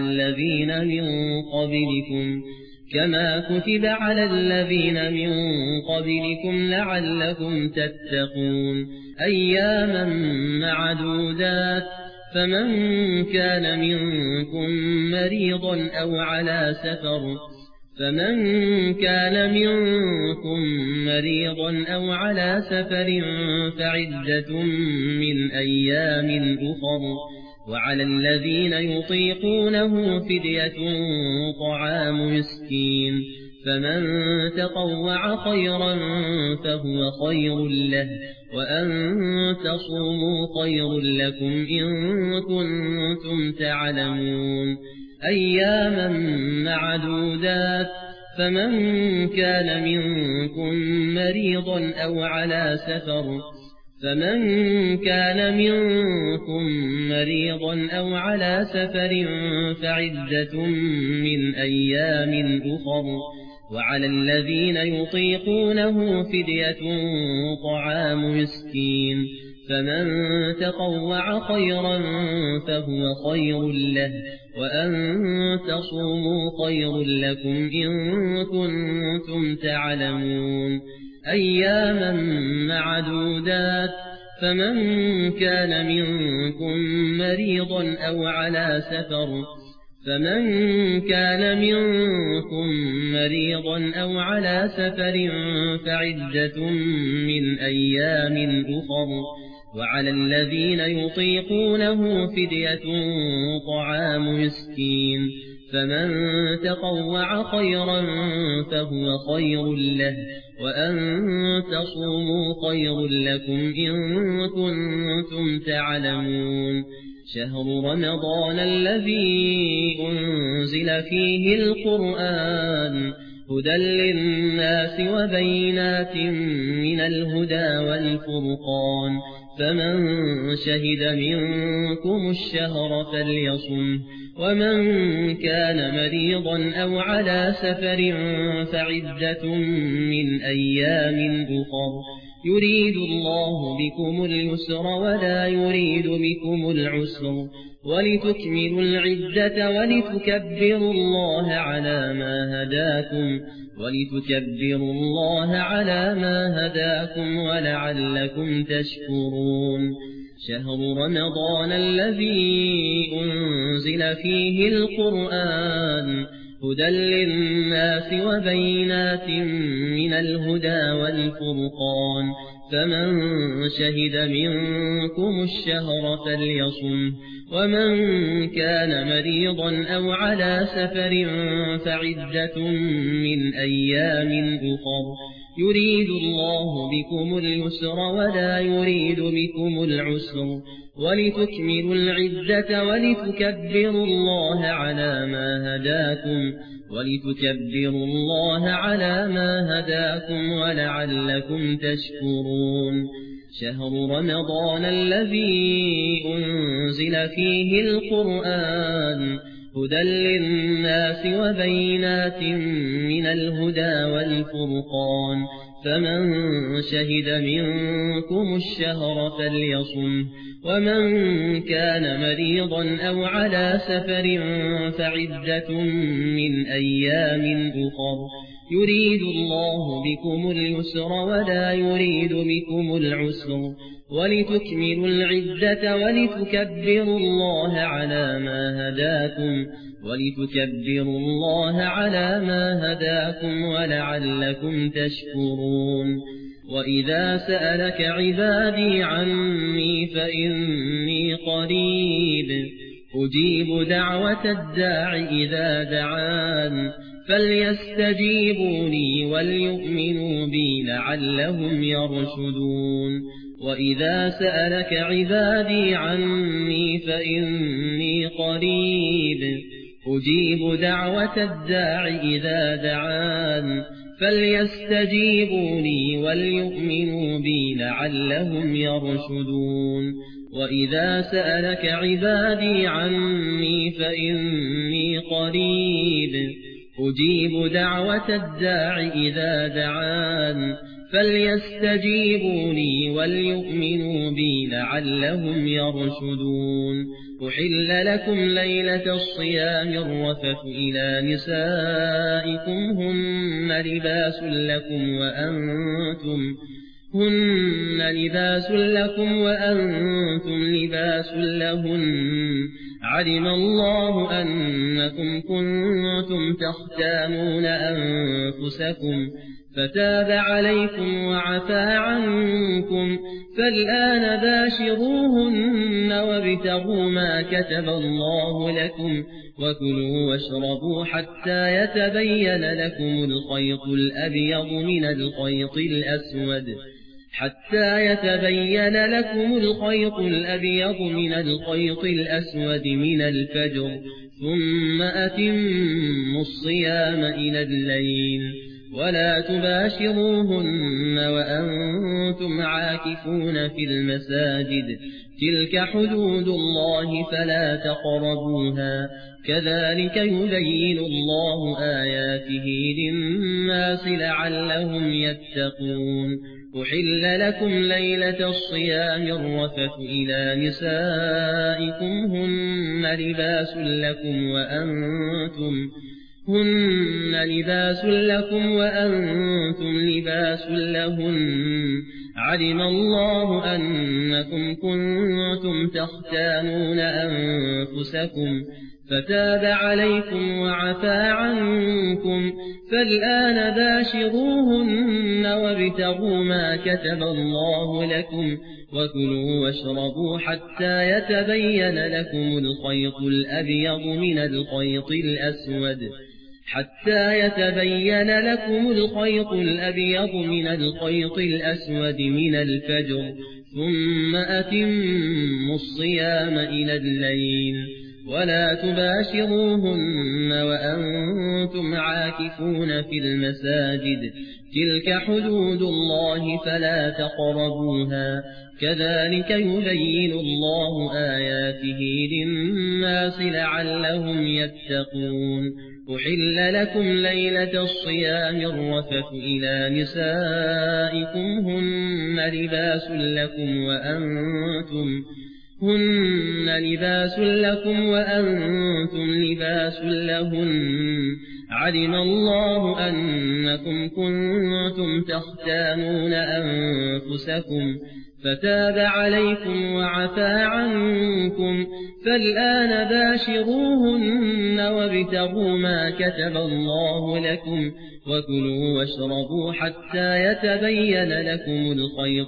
الذين من قبلكم لعلكم تتقون أياما معدودات فمن كان منكم مريضا أو على سفر فعدة من أيام أخر وعلى الذين يطيقونه فدية طعام مسكين فمن تطوع خيرا فهو خير له وأن تصوموا خير لكم إن كنتم تعلمون أياما معدودات فمن كان منكم مريضا أو على سفر فعدة من أيام أخر وعلى الذين يطيقونه فدية طعام مسكين فمن تطوع خيرا فهو خير له وأن تصوموا خير لكم إن كنتم تعلمون أياما معدودات فمن كان منكم مريضا أو على سفر فعدة من أيام أخر وعلى الذين يطيقونه فدية طعام مسكين فمن تطوع خيرا فهو خير له وأن تصوموا خير لكم إن كنتم تعلمون شهر رمضان الذي أنزل فيه القرآن هدى للناس وبينات من الهدى والفرقان فمن شهد منكم الشهر فليصم ومن كان مريضا أو على سفر فعدة من أيام أخر يريد الله بكم اليسر ولا يريد بكم العسر ولتكملوا العدة ولتكبروا الله على ما هداكم ولعلكم تشكرون شهر رمضان الذي أنزل فيه القرآن هدى للناس وبينات من الهدى والفرقان فمن شهد منكم الشهر فليصمه ومن كان مريضا أو على سفر فعدة من أيام أخر يريد الله بكم اليسر ولا يريد بكم العسر ولتكملوا العدة ولتكبروا الله على ما هداكم ولعلكم تشكرون شهر رمضان الذي أنزل فيه القرآن هدى للناس وبينات من الهدى والفرقان فمن شهد منكم الشهر فليصمه ومن كان مريضا أو على سفر فعدة من أيام أخر يريد الله بكم اليسر ولا يريد بكم العسر ولتكملوا العدة ولتكبروا الله على ما هداكم ولعلكم تشكرون وإذا سألك عبادي عني فإني قريب أجيب دعوة الداع إذا دعان فليستجيبوا لي وليؤمنوا بي لعلهم يرشدون وإذا سألك عبادي عني فإني قريب أجيب دعوة الداع إذا دعان فليستجيبوا لي وليؤمنوا بي لعلهم يرشدون وإذا سألك عبادي عني فإني قريب أجيب دعوة الداع إذا دعان فليستجيبوا لي وليؤمنوا بي لعلهم يرشدون أحل لكم ليلة الصيام الرفث إلى نسائكم هن لباس لكم وأنتم لباس لهن علم الله أنكم كنتم تختانون أنفسكم فتاب عليكم وعفى عنكم فالآن باشروهن وابتغوا ما كتب الله لكم وكلوا واشربوا حتى يتبين لكم الخيط الأبيض من الخيط الأسود من الفجر ثم أتموا الصيام إلى الليل ولا تباشروهن وأنتم عاكفون في المساجد تلك حدود الله فلا تقربوها كذلك يبين الله آياته للناس لعلهم يتقون أحل لكم ليلة الصيام الرفث إلى نسائكم هن لباس لكم وأنتم لباس لهن علم الله أنكم كنتم تختانون أنفسكم فتاب عليكم وعفى عنكم فالآن باشروهن وابتغوا ما كتب الله لكم وكلوا واشربوا حتى يتبين لكم الخيط الأبيض من الخيط الأسود من الفجر ثم أتموا الصيام إلى الليل ولا تباشروهن وأنتم عاكفون في المساجد تلك حدود الله فلا تقربوها كذلك يبين الله آياته للناس لعلهم يتقون أحل لكم ليلة الصيام الرفث إلى نسائكم هن لباس لكم وأنتم لباس لهن علم الله أنكم كنتم تختانون أنفسكم فتاب عليكم وعفى عنكم فالآن باشروهن وابتغوا ما كتب الله لكم وكلوا واشربوا حتى يتبين لكم الخيط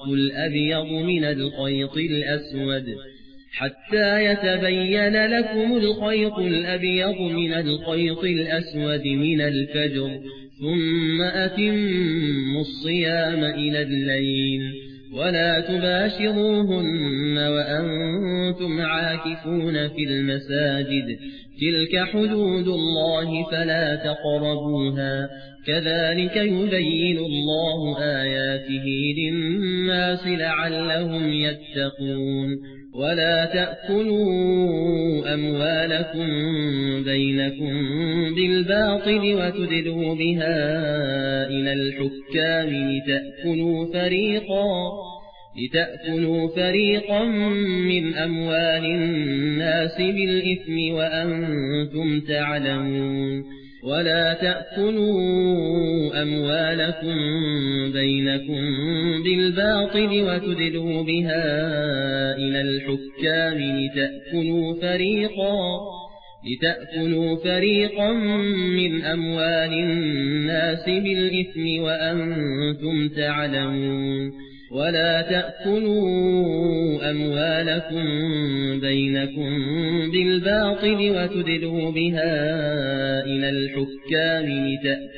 الأبيض من الخيط الأسود من الفجر ثم أتموا الصيام إلى الليل ولا تباشروهن وأنتم عاكفون في المساجد تلك حدود الله فلا تقربوها كذلك يبين الله آياته للناس لعلهم يتقون ولا تأكلوا أموالكم بينكم بالباطل وتدلوا بها إلى الحكام لتأكلوا فريقا من أموال الناس بالإثم وأنتم تعلمون ولا تأكلوا أموالكم بينكم بالباطل وتدلوا بها إلى الحكام لتأكلوا فريقا من أموال الناس بالإثم وأنتم تعلمون ولا تأكلوا أموالكم بينكم بالباطل وتدلوا بها إلى الحكام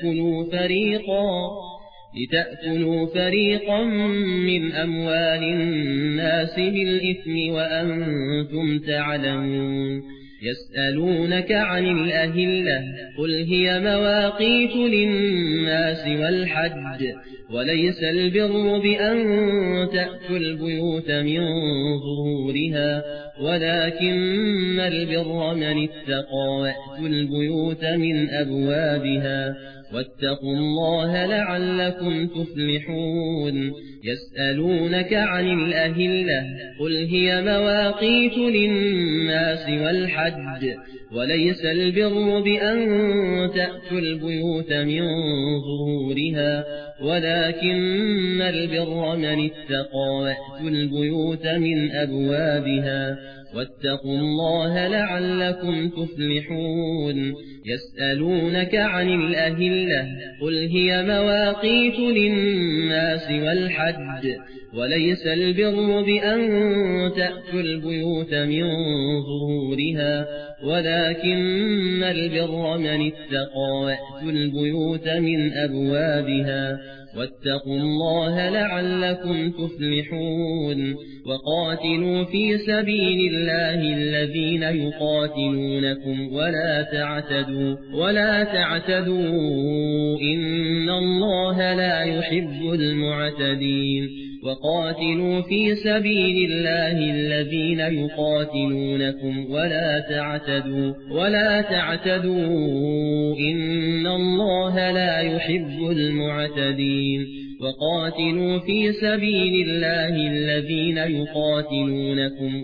لتأكلوا فريقا من أموال الناس بالإثم وأنتم تعلمون يسألونك عن الأهلة قل هي مواقيت للناس والحج وليس البر بأن تأتوا البيوت من ظهورها ولكن البر من اتقى وأتوا البيوت من أبوابها واتقوا الله لعلكم تفلحون يسألونك عن الأهلة قل هي مواقيت للناس والحج وليس البر بأن تأتوا البيوت من ظهورها ولكن البر من اتقى وأتوا البيوت من أبوابها واتقوا الله لعلكم تفلحون يسألونك عن الأهلة قل هي مواقيت للناس والحج وليس البر بأن تأتوا البيوت من ظهورها ولكن البر من اتقى وأتوا البيوت من أبوابها واتقوا الله لعلكم تفلحون وقاتلوا في سبيل الله الذين يقاتلونكم ولا تعتدوا إن الله لا يحب المعتدين وقاتلوا في سبيل الله الذين يقاتلونكم ولا تعتدوا إن الله لا يحب المعتدين وقاتلوا في سبيل الله الذين يقاتلونكم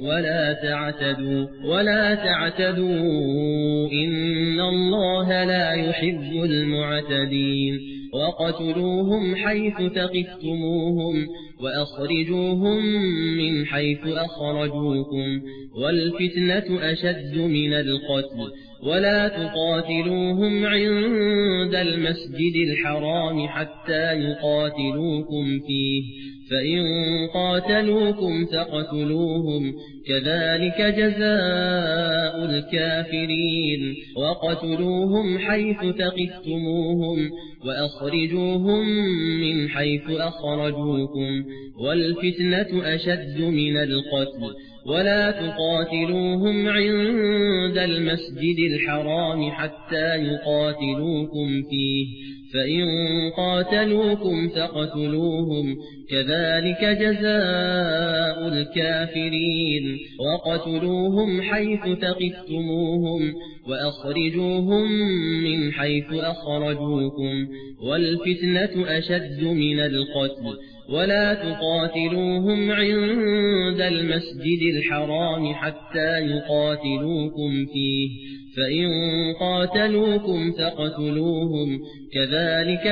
ولا تعتدوا إن الله لا يحب المعتدين وقتلوهم حيث ثقفتموهم وأخرجوهم من حيث أخرجوكم والفتنة أشد من القتل ولا تقاتلوهم عند المسجد الحرام حتى يقاتلوكم فيه فإن قاتلوكم فاقتلوهم كذلك جزاء الكافرين وقتلوهم حيث ثقفتموهم وأخرجوهم من حيث أخرجوكم والفتنة أشد من القتل ولا تقاتلوهم عند المسجد الحرام حتى يقاتلوكم فيه فإن قاتلوكم فاقتلوهم كذلك جزاء الكافرين وقتلوهم حيث ثقفتموهم وأخرجوهم من حيث أخرجوكم والفتنة أشد من القتل ولا تقاتلوهم عند المسجد الحرام حتى يقاتلوكم فيه فإن قاتلوكم فاقتلوهم كذلك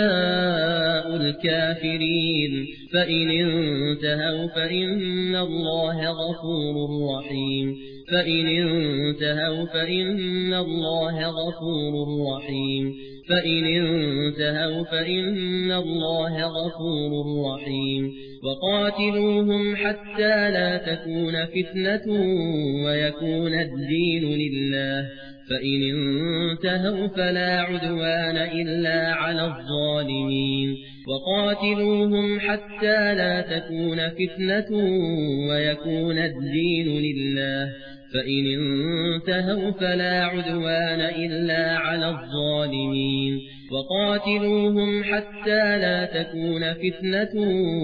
جزاء الكافرين فإن انتهوا فإن الله غفور رحيم فإن انتهوا فإن الله غفور رحيم فإن انتهوا فإن الله غفور رحيم وقاتلوهم حتى لا تكون فتنة ويكون الدين لله فإن انتهوا فلا عدوان إلا على الظالمين وقاتلوهم حتى لا تكون فتنة ويكون الدين لله فإن انتهوا فلا عدوان إلا على الظالمين وقاتلوهم حتى لا تكون فتنة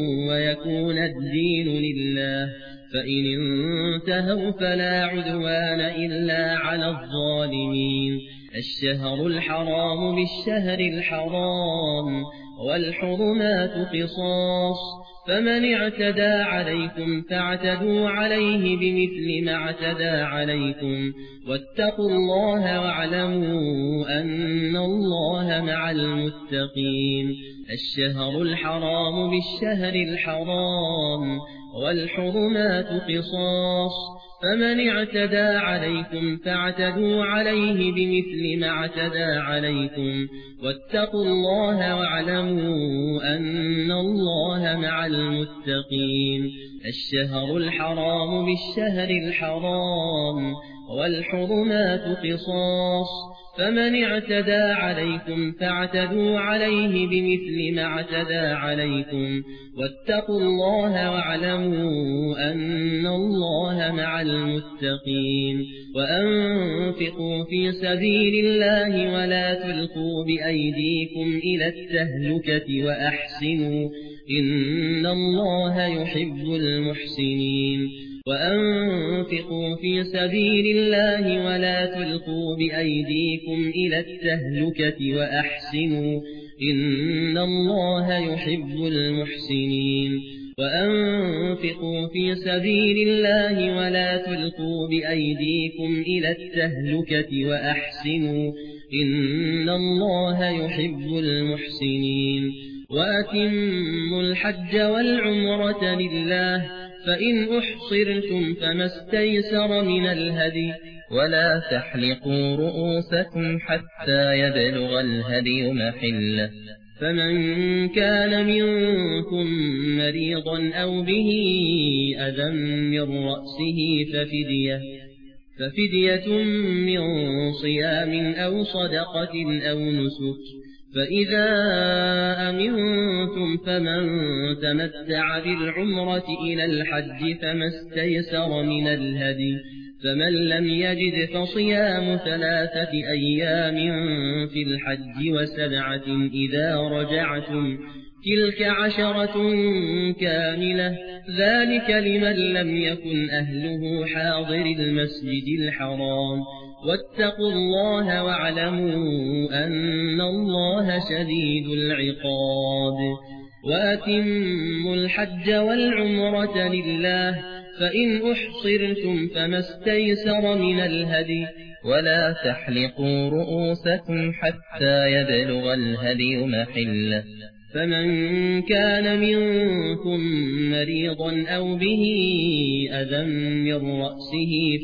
ويكون الدين لله فإن انتهوا فلا عدوان إلا على الظالمين الشهر الحرام بالشهر الحرام والحرمات قصاص فمن اعتدى عليكم فاعتدوا عليه بمثل ما اعتدى عليكم واتقوا الله واعلموا أن الله مع المتقين الشهر الحرام بالشهر الحرام والحرمات قصاص فمن اعتدى عليكم فاعتدوا عليه بمثل ما اعتدى عليكم واتقوا الله واعلموا أن الله مع المتقين الشهر الحرام بالشهر الحرام والحرمات قصاص فمن اعتدى عليكم فاعتدوا عليه بمثل ما اعتدى عليكم واتقوا الله واعلموا أن الله مع المتقين وأنفقوا في سبيل الله ولا تلقوا بأيديكم إلى التهلكة وأحسنوا إن الله يحب المحسنين وأنفقوا في سبيل الله ولا تلقوا بأيديكم إلى التهلكة وأحسنوا إن الله يحب المحسنين وأنفقوا في سبيل الله ولا تلقوا بأيديكم إلى التهلكة وأحسنوا إن الله يحب المحسنين وأتموا الحج والعمرة لله فإن أحصرتم فما استيسر من الهدي ولا تحلقوا رؤوسكم حتى يبلغ الهدي محله فمن كان منكم مريضا أو به أذى من رأسه ففدية من صيام أو صدقة أو نسك فإذا أمنتم فمن تمتع بالعمرة إلى الحج فما استيسر من الهدي فمن لم يجد فصيام 3 أيام في الحج و7 إذا رجعتم تلك 10 كاملة ذلك لمن لم يكن أهله حاضر المسجد الحرام واتقوا الله واعلموا أن الله شديد العقاب وأتموا الحج والعمرة لله فإن أحصرتم فما استيسر من الهدي ولا تحلقوا رؤوسكم حتى يبلغ الهدي محله فمن كان منكم مريضا أو به أذى من رأسه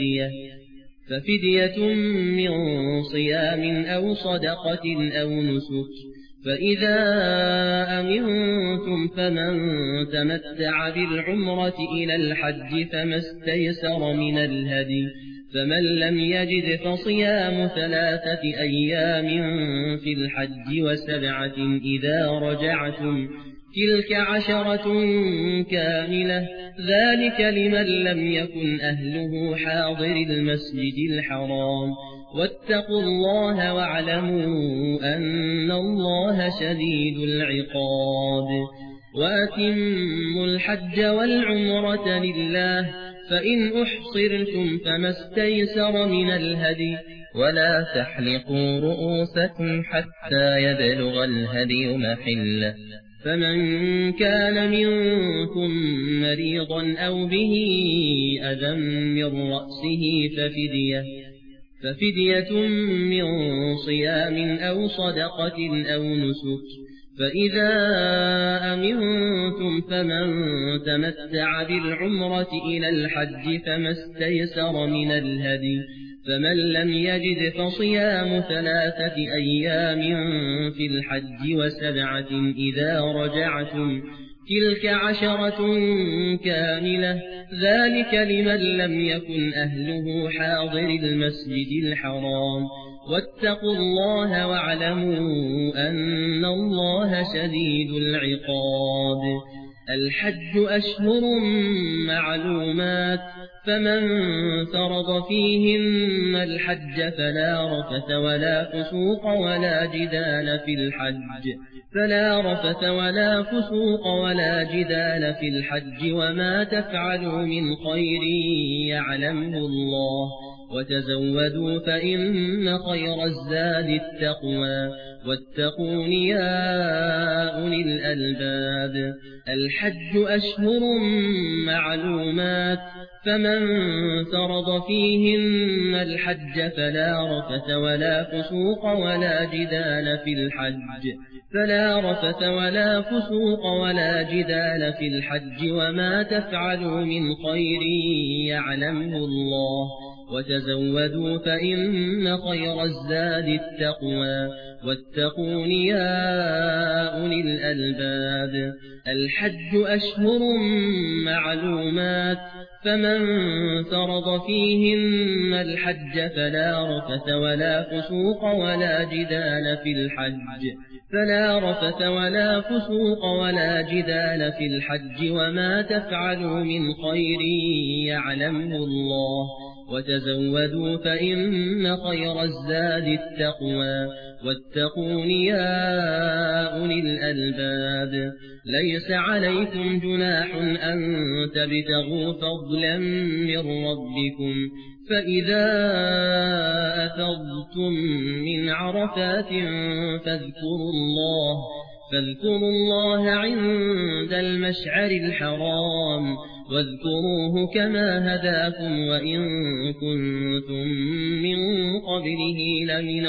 ففدية من صيام أو صدقة أو نسك فإذا أمنتم فمن تمتع بالعمرة إلى الحج فما استيسر من الهدي فمن لم يجد فصيام 3 أيام في الحج و7 إذا رجعتم تلك 10 كاملة ذلك لمن لم يكن أهله حاضر المسجد الحرام واتقوا الله واعلموا أن الله شديد العقاب وأتموا الحج والعمرة لله فإن أحصرتم فما استيسر من الهدي ولا تحلقوا رؤوسكم حتى يبلغ الهدي محله فمن كان منكم مريضا أو به أذى من رأسه ففدية من صيام أو صدقة أو نسك فإذا أمنتم فمن تمتع بالعمرة إلى الحج فما استيسر من الهدي فمن لم يجد فصيام 3 أيام في الحج و7 إذا رجعتم تلك 10 كاملة ذلك لمن لم يكن أهله حاضر المسجد الحرام واتقوا الله واعلموا أن الله شديد العقاب الحج أشهر معلومات فمن فرض فيهن الحج فلا رفث ولا فسوق ولا جدال في الحج وما تفعلوا من خير يعلمه الله وتزودوا فإن خير الزاد التقوى واتقون يا أولي الألباب الحج أشهر معلومات فمن فرض فيهن الحج فلا رفث ولا فسوق ولا جدال في الحج وما تفعلوا من خير يعلمه الله وتزودوا فإن خير الزاد التقوى واتقون يا أولي الألباب الحج أشهر معلومات فمن فرض فيهن الحج فلا رفث ولا فسوق ولا جدال في الحج وما تفعلوا من خير يعلمه الله وتزودوا فإن خير الزاد التقوى واتقون يا أولي الألباب ليس عليكم جناح أن تبتغوا فضلا من ربكم فإذا أفضتم من عرفات فاذكروا الله عند المشعر الحرام واذكروه كما هداكم وإن كنتم من قبله لمن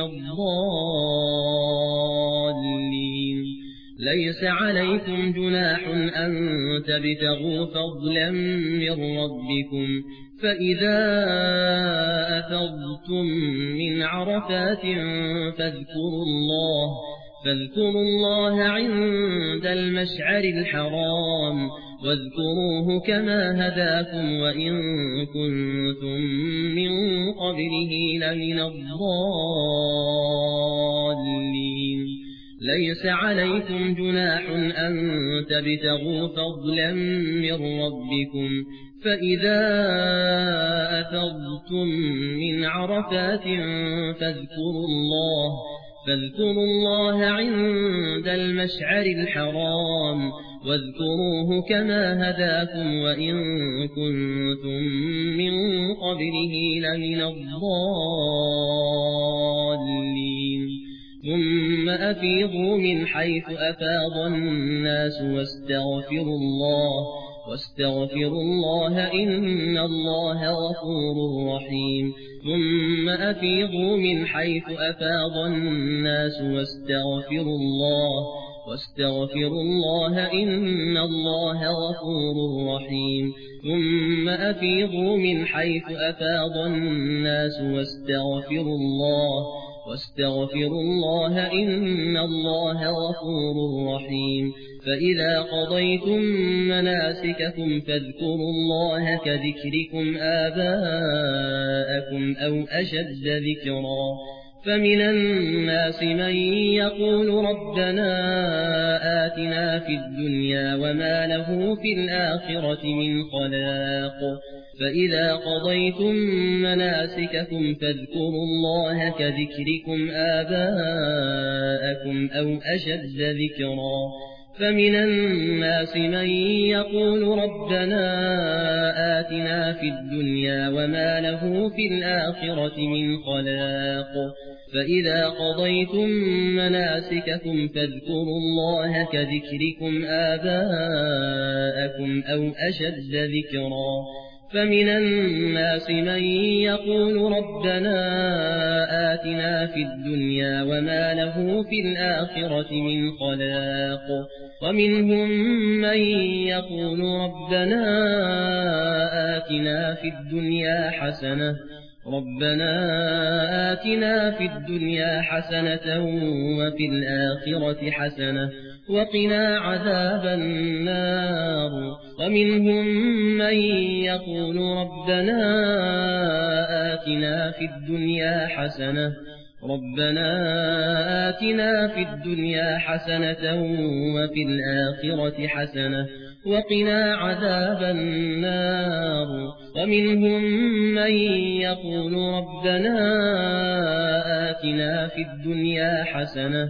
الضالين ليس عليكم جناح أن تبتغوا فضلا من ربكم فإذا أفضتم من عرفات فاذكروا الله عند المشعر الحرام واذكروه كما هداكم وإن كنتم من قبله لمن الضالين ليس عليكم جناح أن تبتغوا فضلا من ربكم فإذا أفضتم من عرفات فاذكروا الله عند المشعر الحرام واذكروه كما هداكم وإن كنتم من قبله لمن الضالين ثم أفيضوا من حيث أفاض الناس واستغفروا الله إن الله غفور رحيم ثم أفيضوا من حيث أفاض الناس واستغفروا الله إن الله غفور رحيم ثم أفيضوا من حيث أفاض الناس واستغفروا الله إن الله غفور رحيم فإذا قضيتم مناسككم فاذكروا الله كذكركم آباءكم أو أشد ذكرا فمن الناس من يقول ربنا آتنا في الدنيا وما له في الآخرة من خلاق فإذا قضيتم مناسككم فاذكروا الله كذكركم آباءكم أو أشد ذكرا فمن الناس من يقول ربنا آتنا في الدنيا وما له في الآخرة من خلاق فإذا قضيتم مناسككم فاذكروا الله كذكركم آباءكم أو أشد ذكرا فمن الناس من يقول ربنا آتنا في الدنيا وما له في الآخرة من خلاق ومنهم من يقول ربنا آتنا في الدنيا حسنة وفي الآخرة حسنة وقنا عذاب النار ومنهم من يقول ربنا آتنا في الدنيا حسنة وفي الآخرة حسنة وقنا عذاب النار ومنهم من يقول ربنا آتنا في الدنيا حسنة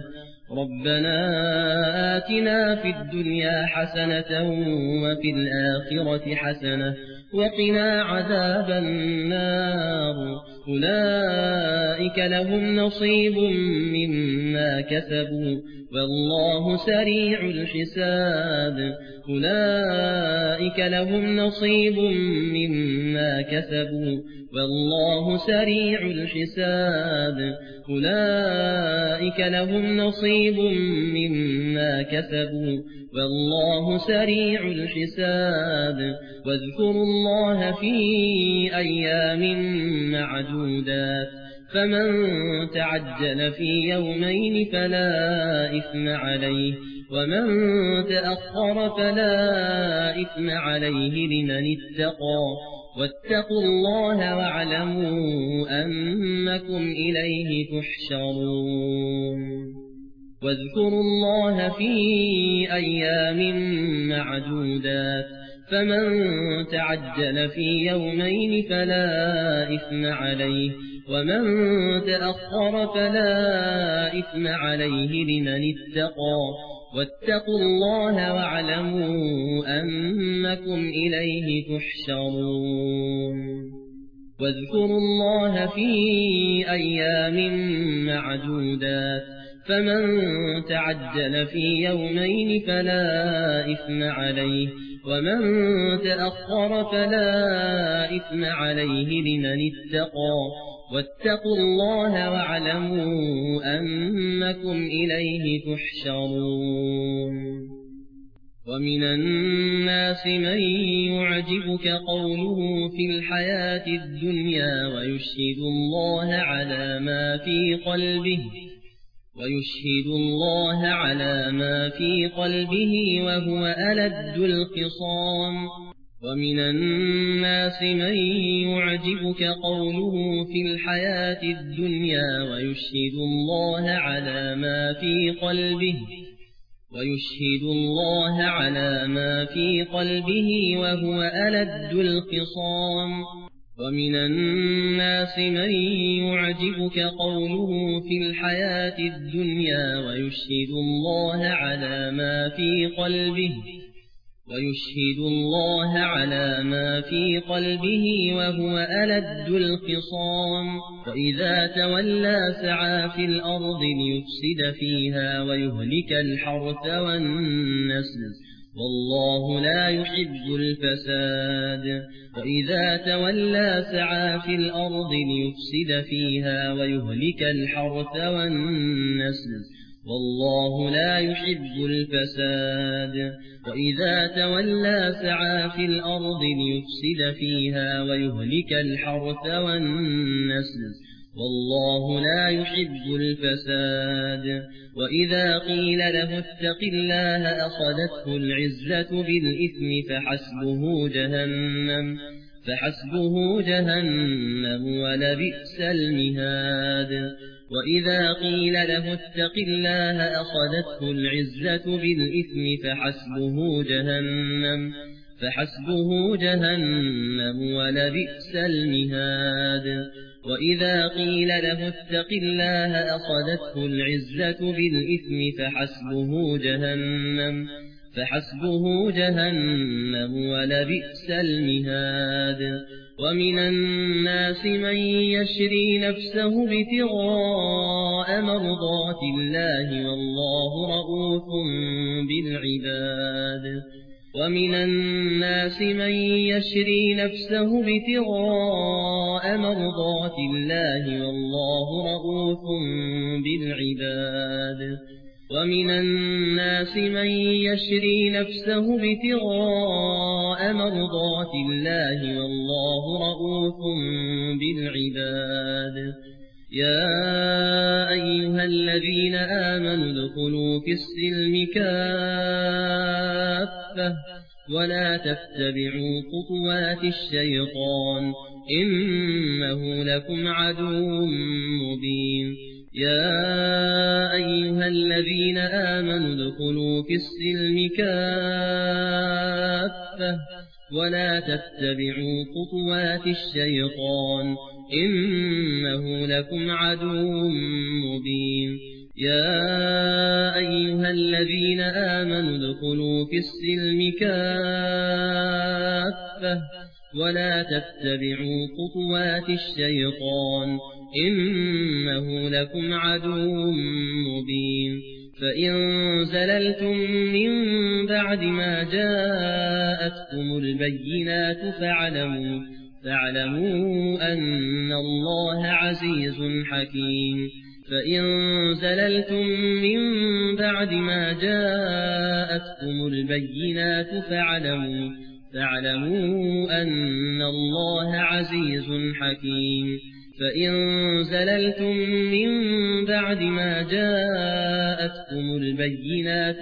وفي الآخرة حسنة وقنا عذاب النار أولئك لهم نصيب مما كسبوا والله سريع الحساب واذكروا الله في أيام معدودات فمن تعجل في يومين فلا إثم عليه ومن تأخر فلا إثم عليه لمن اتقى واتقوا الله واعلموا أنكم إليه تحشرون واذكروا الله في أيام معدودات فمن تعجل في يومين فلا إثم عليه ومن تأخر فلا إثم عليه لمن اتقى واتقوا الله واعلموا أنكم إليه تحشرون واذكروا الله في أيام معدودات فمن تعجل في يومين فلا إثم عليه ومن تأخر فلا إثم عليه لمن اتقى واتقوا الله واعلموا أنكم إليه تحشرون ومن الناس من يعجبك قوله في الحياة الدنيا ويشهد الله على ما في قلبه وهو ألد الخصام ومن الناس من يعجبك قوله في الحياة الدنيا ويشهد الله على ما في قلبه وهو ألد الخصام ومن الناس من يعجبك قوله في الحياة الدنيا ويشهد الله على ما في قلبه وهو ألد الخصام وإذا تولى سعى في الأرض ليفسد فيها ويهلك الحرث والنسل والله لا يحب الفساد وإذا تولى سعى في الأرض ليفسد فيها ويهلك الحرث والنسل والله لا يحب الفساد وإذا تولى سعى في الأرض ليفسد فيها ويهلك الحرث والنسل والله لا يحب الفساد وإذا قيل له اتق الله أخذته العزة بالإثم فحسبه جهنم ولبئس المهاد وإذا قيل له اتق الله أخذته العزة بالإثم فحسبه جهنم ولبئس المهاد وإذا قيل له اتق الله أخذته العزة بالإثم فحسبه جهنم ولبئس المهاد ومن الناس من يشري نفسه ابتغاء مرضات الله والله رؤوف بالعباد ومن الناس من يشري نفسه ابتغاء مرضات الله والله رؤوف بالعباد ومن الناس من يشري نفسه ابتغاء مرضات الله والله رؤوف بالعباد يا أيها الذين آمنوا ادخلوا في السلم كافة ولا تتبعوا خطوات الشيطان إنه لكم عدو مبين يا أيها الذين آمنوا ادخلوا في السلم كافة ولا تتبعوا خطوات الشيطان إنه لكم عدو مبين يا أيها الذين آمنوا ادخلوا في السلم كافة ولا تتبعوا خطوات الشيطان إنه لكم عدو مبين فإن زللتم من بعد ما جاءتكم البينات فاعلموا أن الله عزيز حكيم فإن زللتم من بعد ما جاءتكم البينات فاعلموا أن الله عزيز حكيم فإن زللتم من بعد ما جاءتكم البينات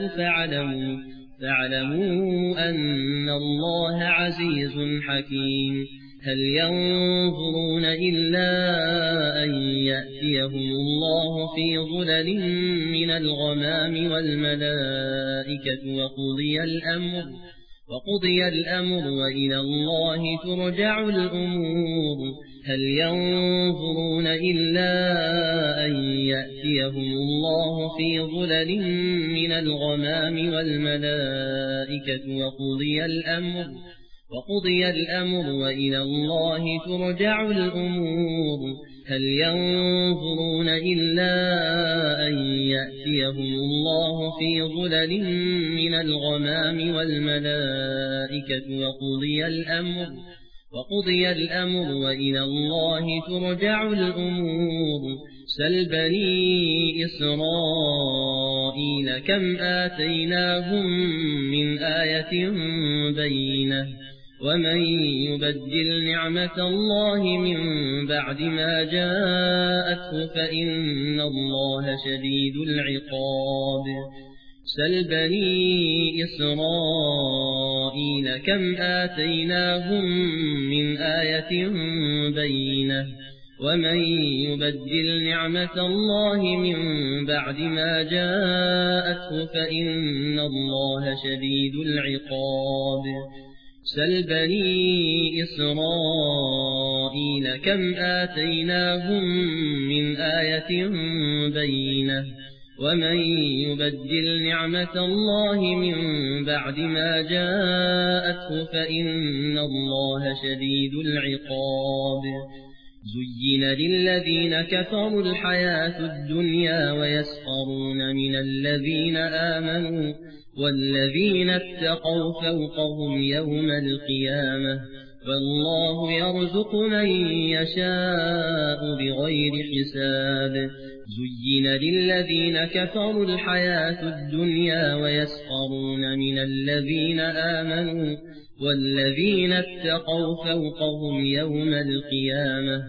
فاعلموا أن الله عزيز حكيم هل ينظرون إلا أن يأتيهم الله في ظلل من الغمام والملائكة وقضي الأمر وإلى الله ترجع الأمور هل ينظرون إلا أن يأتيهم الله في ظلل من الغمام والملائكة وقضي الأمر وإلى الله ترجع الأمور هل ينظرون إلا أن يأتيهم الله في ظلل من الغمام والملائكة وقضي الأمر وإلى الله ترجع الأمور سل بني إسرائيل كم آتيناهم من آية بينة ومن يبدل نعمة الله من بعد ما جاءته فإن الله شديد العقاب سل بني إسرائيل كم آتيناهم من آية بينة ومن يبدل نعمة الله من بعد ما جاءته فإن الله شديد العقاب سل بني إسرائيل كم آتيناهم من آية بينة ومن يبدل نعمة الله من بعد ما جاءته فإن الله شديد العقاب زين للذين كفروا الحياة الدنيا ويسخرون من الذين آمنوا والذين اتقوا فوقهم يوم القيامة والله يرزق من يشاء بغير حساب زين للذين كفروا الحياة الدنيا ويسخرون من الذين آمنوا والذين اتقوا فوقهم يوم القيامة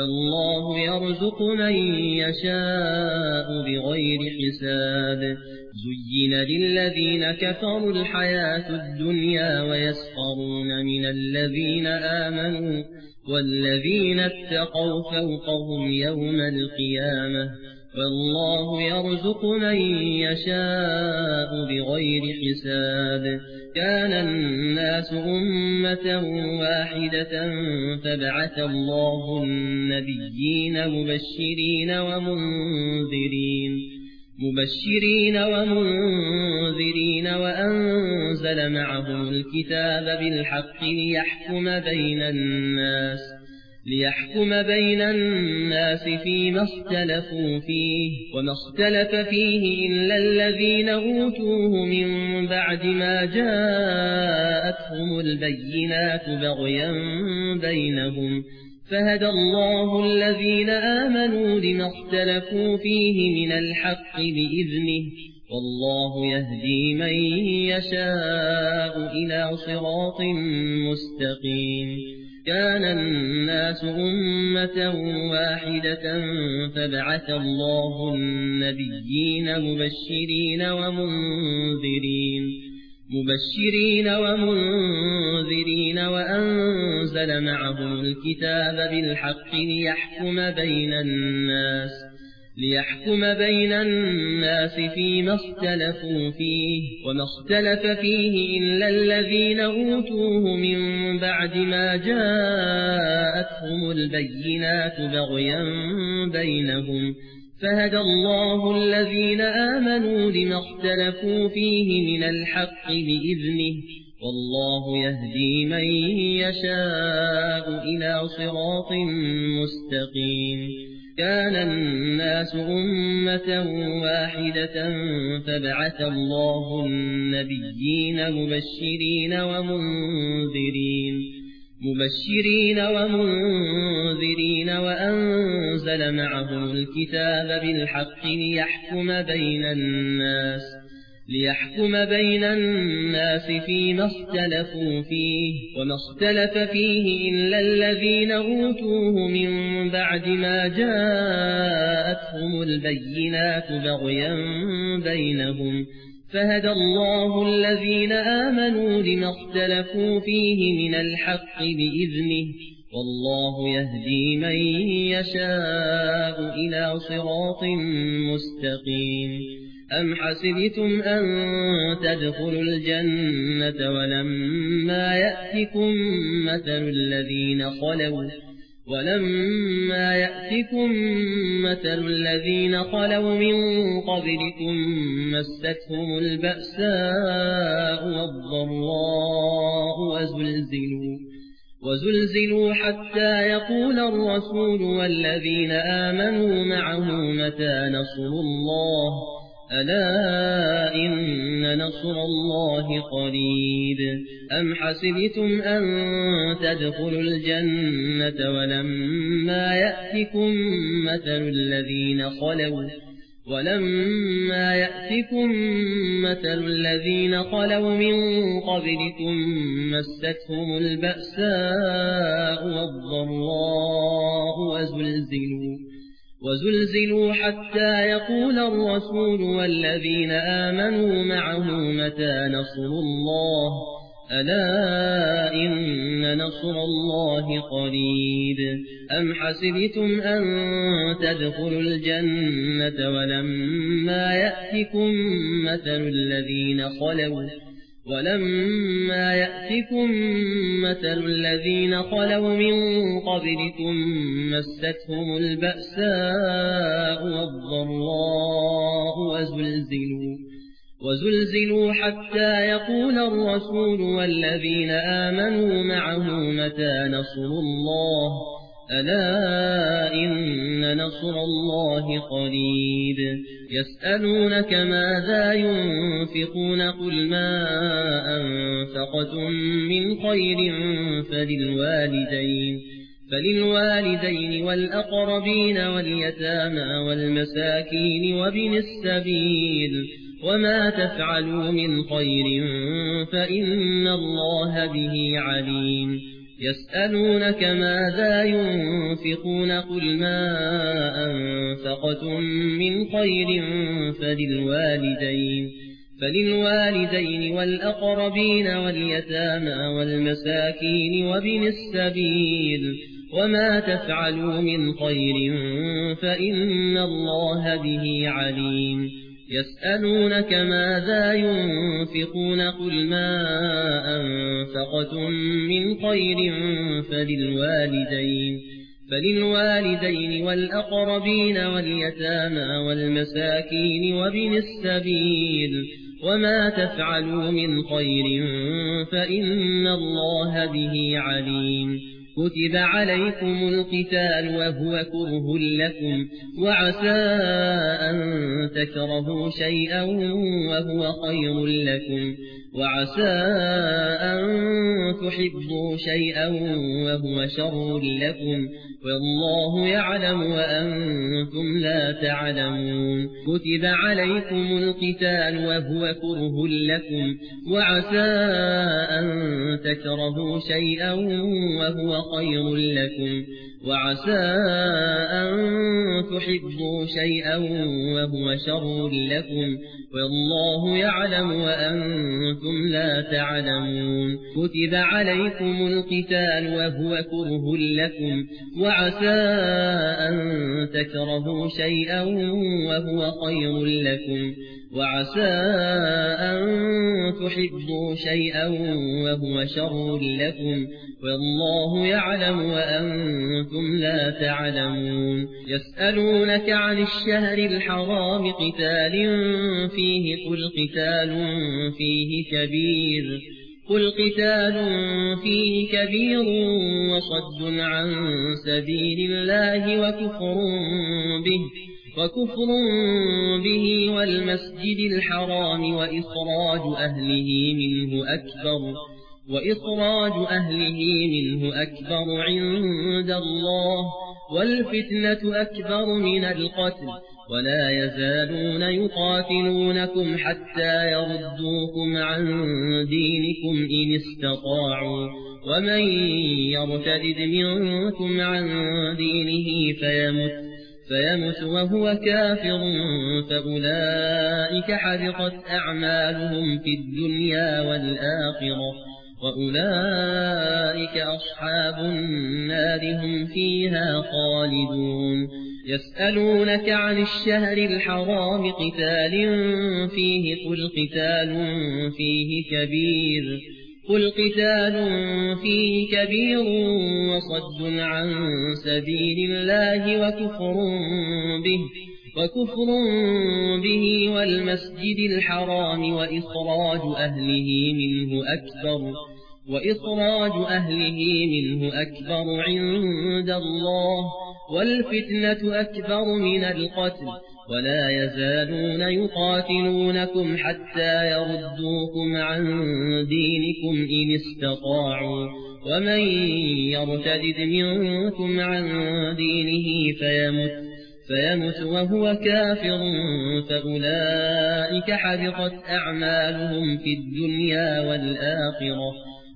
والله يرزق من يشاء بغير حساب زين للذين كفروا الحياة الدنيا ويسخرون من الذين آمنوا والذين اتقوا فوقهم يوم القيامة والله يرزق من يشاء بغير حساب. كان الناس أمة واحدة فبعث الله النبيين مبشرين ومنذرين وأنزل معهم الكتاب بالحق ليحكم بين الناس فيما اختلفوا فيه وما اختلف فيه إلا الذين أوتوه من بعد ما جاءتهم البينات بغيا بينهم فهدى الله الذين آمنوا لما اختلفوا فيه من الحق بإذنه والله يهدي من يشاء إلى صراط مستقيم. كان الناس أمة واحدة فبعث الله النبيين مبشرين ومنذرين وأنزل معهم الكتاب بالحق ليحكم بين الناس فيما اختلفوا فيه وما اختلف فيه إلا الذين أوتوه من بعد ما جاءتهم البينات بغيا بينهم فهدى الله الذين آمنوا لما اختلفوا فيه من الحق بإذنه والله يهدي من يشاء إلى صراط مستقيم. كان الناس أمة واحدة فبعث الله النبيين مبشرين ومنذرين وأنزل معهم الكتاب بالحق ليحكم بين الناس فيما اختلفوا فيه وما اختلف فيه إلا الذين أوتوه من بعد ما جاءتهم البينات بغيا بينهم فهدى الله الذين آمنوا لما اختلفوا فيه من الحق بإذنه والله يهدي من يشاء إلى صراط مستقيم. أم حسبتم أن تدخلوا الجنة ولما يأتكم مثل الذين خلوا من قبلكم مستهم البأساء والضراء وزلزلوا حتى يقول الرسول والذين آمنوا معه متى نصر الله ألا إن نصر الله قريب. أم حسبتم أن تدخلوا الجنة ولما يأتكم مثل الذين خلوا من قبلكم مستهم البأساء والضراء وزلزلوا حتى يقول الرسول والذين آمنوا معه متى نصر الله ألا إن نصر الله قريب. أم حسبتم أن تدخلوا الجنة ولما يأتكم مثل الذين خلوا من قبلكم مستهم البأساء والضراء وزلزلوا حتى يقول الرسول والذين آمنوا معه متى نصر الله ألا إن نصر الله قريب. يسألونك ماذا ينفقون قل ما أنفقتم من خير فللوالدين والأقربين واليتامى والمساكين وابن السبيل وما تفعلوا من خير فإن الله به عليم. يسألونك ماذا ينفقون قل ما أنفقتم من خير فللوالدين والأقربين واليتامى والمساكين وابن السبيل وما تفعلوا من خير فإن الله به عليم يسألونك ماذا ينفقون قل ما أنفقتم من خير فللوالدين والأقربين واليتامى والمساكين وابن السبيل وما تفعلوا من خير فإن الله به عليم كتب عليكم القتال وهو كره لكم وعسى أن تكرهوا شيئا وهو خير لكم وعسى أن تحبوا شيئا وهو شر لكم والله يعلم وأنتم لا تعلمون كتب عليكم القتال وهو كره لكم وعسى أن تكرهوا شيئا وهو خير لكم وعسى أن تحبوا شيئا وهو شر لكم والله يعلم وأنتم لا تعلمون كتب عليكم القتال وهو كره لكم وعسى أن تكرهوا شيئا وهو خير لكم وعسى أن تحبوا شيئا وهو شر لكم والله يعلم وأنتم لا تعلمون يسألونك عن الشهر الحرام قتال فيه قل قتال فيه كبير وصد عن سبيل الله وكفر به والمسجد الحرام وإخراج أهله منه أكبر عند الله والفتنة أكبر من القتل ولا يزالون يقاتلونكم حتى يردوكم عن دينكم إن استطاعوا ومن يرتد منكم عن دينه فيمت وهو كافر فأولئك حبطت أعمالهم في الدنيا والآخرة وأولئك أصحاب النار هم فيها خالدون يسألونك عن الشهر الحرام قتال فيه قل قتال فيه كبير وصد عن سبيل الله وكفر به والمسجد الحرام وإخراج أهله منه أكبر عند الله والفتنة أكبر من القتل ولا يزالون يقاتلونكم حتى يردوكم عن دينكم إن استطاعوا ومن يرتد منكم عن دينه فيمت وهو كافر فأولئك حبطت أعمالهم في الدنيا والآخرة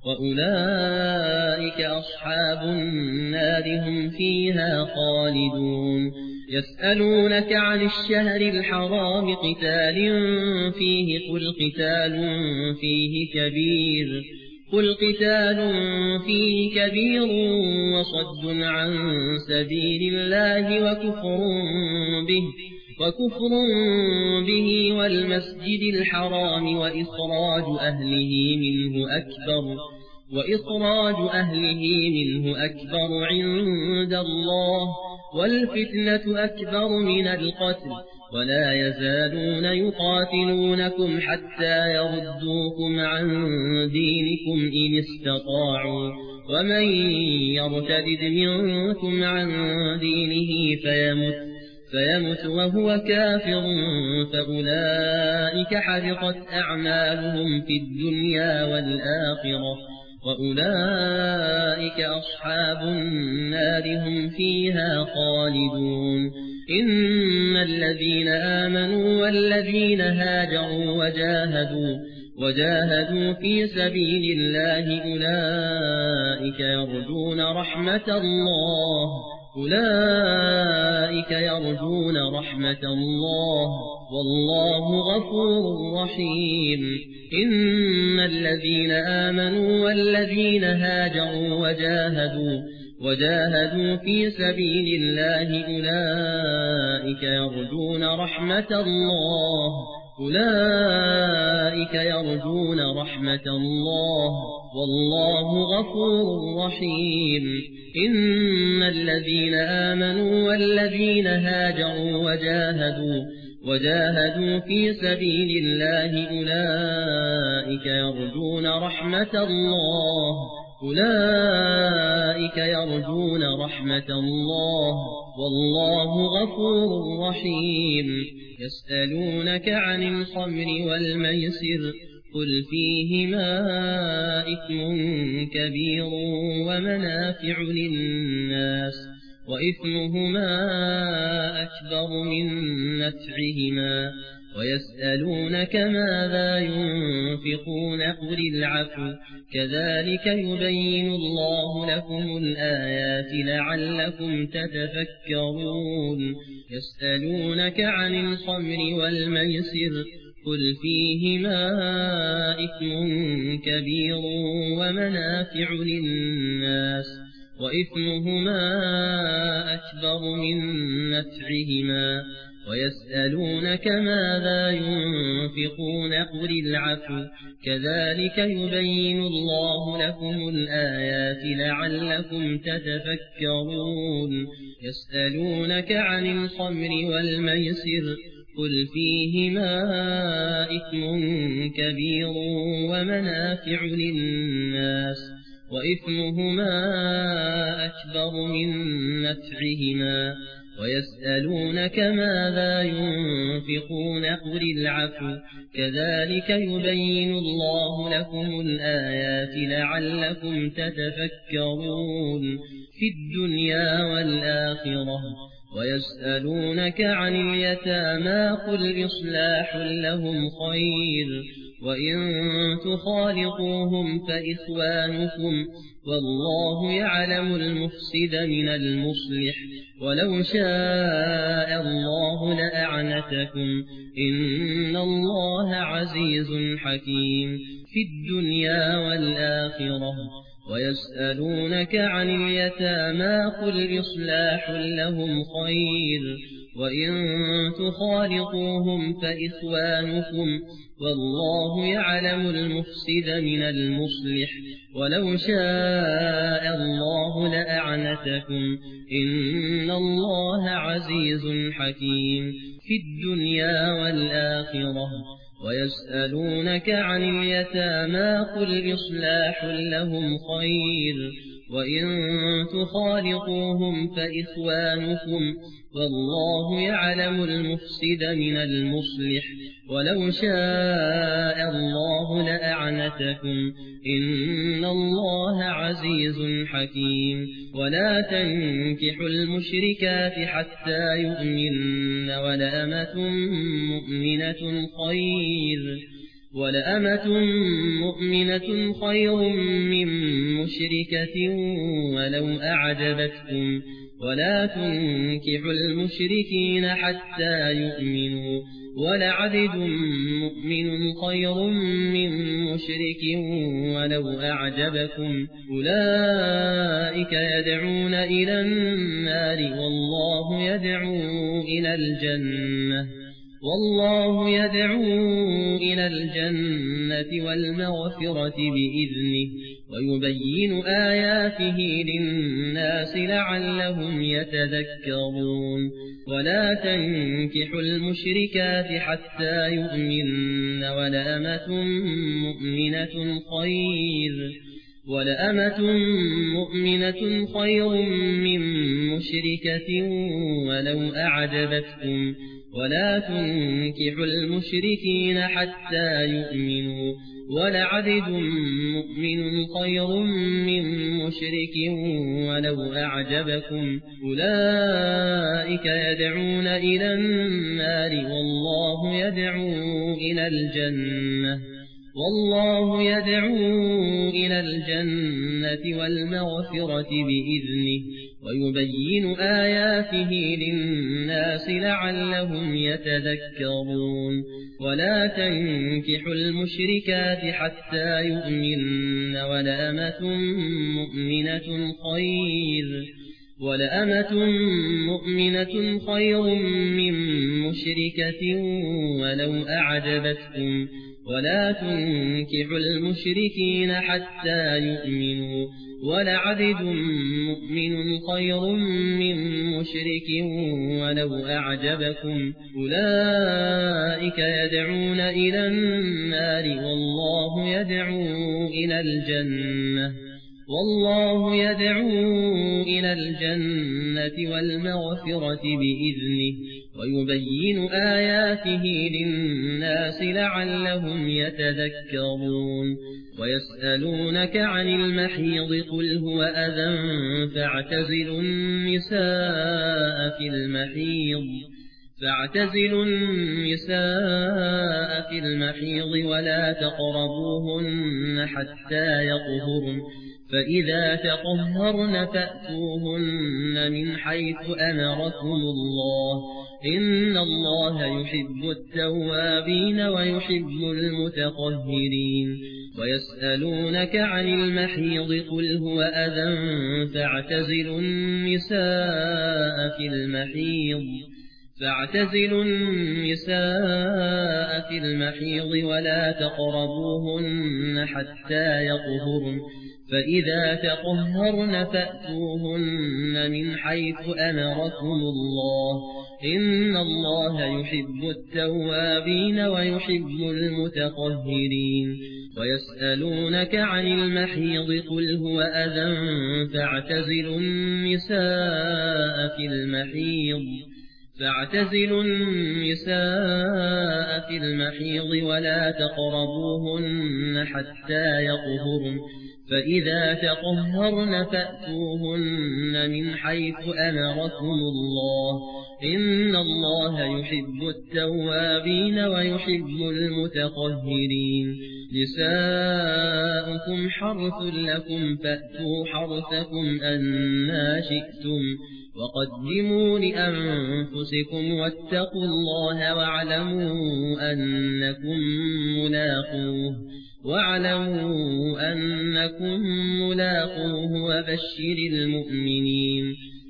وأولئك أصحاب النار هم فيها خالدون يسألونك عن الشهر الحرام قتال فيه قل قتال فيه كبير وصد عن سبيل الله وكفر به والمسجد الحرام وإخراج أهله منه أكبر عند الله والفتنة أكبر من القتل ولا يزالون يقاتلونكم حتى يردوكم عن دينكم إن استطاعوا ومن يرتد منكم عن دينه فيمت وهو كافر فأولئك حبطت أعمالهم في الدنيا والآخرة وأولئك أصحاب النار هم فيها خالدون إن الذين آمنوا والذين هاجروا وجاهدوا في سبيل الله أولئك يرجون رحمة الله والله غفور رحيم إن الذين آمنوا والذين هاجروا وجاهدوا في سبيل الله أولئك يرجون رحمة الله والله غفور رحيم إن الذين آمنوا والذين هاجروا وجاهدوا في سبيل الله أولئك يرجون رحمة الله والله غفور رحيم يسألونك عن الخمر والميسر قل فيهما إثم كبير ومنافع للناس وإثمهما أكبر من نفعهما ويسألونك ماذا ينفقون قل العفو كذلك يبين الله لكم الآيات لعلكم تتفكرون يسألونك عن الخمر والميسر قل فيهما إثم كبير ومنافع للناس وإثمهما أكبر من نفعهما ويسألونك ماذا ينفقون قل العفو كذلك يبين الله لكم الآيات لعلكم تتفكرون يسألونك عن الخمر والميسر قل فيهما إثم كبير ومنافع للناس وإثمهما أكبر من نفعهما ويسألونك ماذا ينفقون قل العفو كذلك يبين الله لكم الآيات لعلكم تتفكرون في الدنيا والآخرة ويسألونك عن اليتامى قل إصلاح لهم خير وإن تخالطوهم فإخوانكم والله يعلم المفسد من المصلح ولو شاء الله لأعنتكم إن الله عزيز حكيم في الدنيا والآخرة ويسألونك عن اليتامى قل إصلاح لهم خير وإن تخالطوهم فإخوانكم والله يعلم المفسد من المصلح ولو شاء الله لأعنتكم إن الله عزيز حكيم في الدنيا والآخرة ويسألونك عن اليتامى قل إصلاح لهم خير وإن تخالطوهم فإخوانكم والله يعلم المفسد من المصلح ولو شاء الله لأعنتكم إن الله عزيز حكيم ولا تنكحوا المشركات حتى يؤمن ولأمة مؤمنة خير من مشركة ولو أعجبتكم ولا تنكحوا المشركين حتى يؤمنوا ولعبد مؤمن خير من مشرك ولو أعجبكم أولئك يدعون إلى النار والله يدعو إلى الجنة والمغفرة بإذنه ويبين آياته للناس لعلهم يتذكرون ولا تنكحوا المشركات حتى يؤمن ولأمة مؤمنة خير من مشركة ولو أعجبتكم ولا تنكحوا المشركين حتى يؤمنوا ولعبد مؤمن خير من مشرك ولو أعجبكم أولئك يدعون إلى النار والله يدعو إلى الجنة والله يدعو إلى الجنة والمغفرة بإذنه ويبين آياته للناس لعلهم يتذكرون ولا تنكحوا المشركات حتى يؤمنن ولأمة مؤمنة خير من مشركة ولو أعجبتكم ولا تنكحوا المشركين حتى يؤمنوا ولعبد مؤمن خير من مشرك ولو أعجبكم أولئك يدعون إلى النار والله يدعو إلى الجنة والمغفرة بإذنه ويبين آياته للناس لعلهم يتذكرون ويسألونك عن المحيض قل هو أذى فاعتزلوا النساء في المحيض ولا تقربوهن حتى يطهرن فإذا تطهرن فأتوهن من حيث أمركم الله إن الله يحب التوابين ويحب المتطهرين ويسألونك عن المحيض قل هو أذى فاعتزلوا النساء في المحيض ولا تقربوهن حتى يطهرن فإذا تطهرن فأتوهن من حيث أمركم الله إن الله يحب التوابين ويحب المتطهرين ويسألونك عن المحيض قل هو أذى فاعتزلوا النساء في المحيض ولا تقربوهن حتى يطهرن فإذا تطهرن فأتوهن من حيث أمركم الله إن الله يحب التوابين ويحب المتطهرين نساؤكم حرث لكم فأتوا حرثكم أنى شئتم وقدموا لأنفسكم واتقوا الله واعلموا أنكم ملاقوه وبشر المؤمنين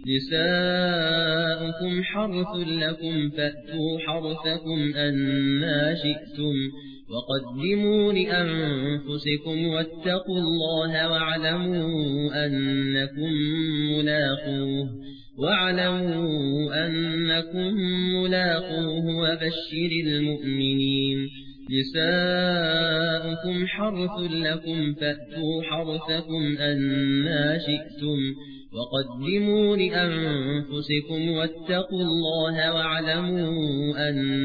نساؤكم حرث لكم فأتوا حرثكم أنى شئتم وقدموا لأنفسكم واتقوا الله واعلموا أنكم ملاقوه وبشر المؤمنين نساؤكم حرث لكم فأتوا حرثكم أنى شئتم وقدموا لأنفسكم واتقوا الله واعلموا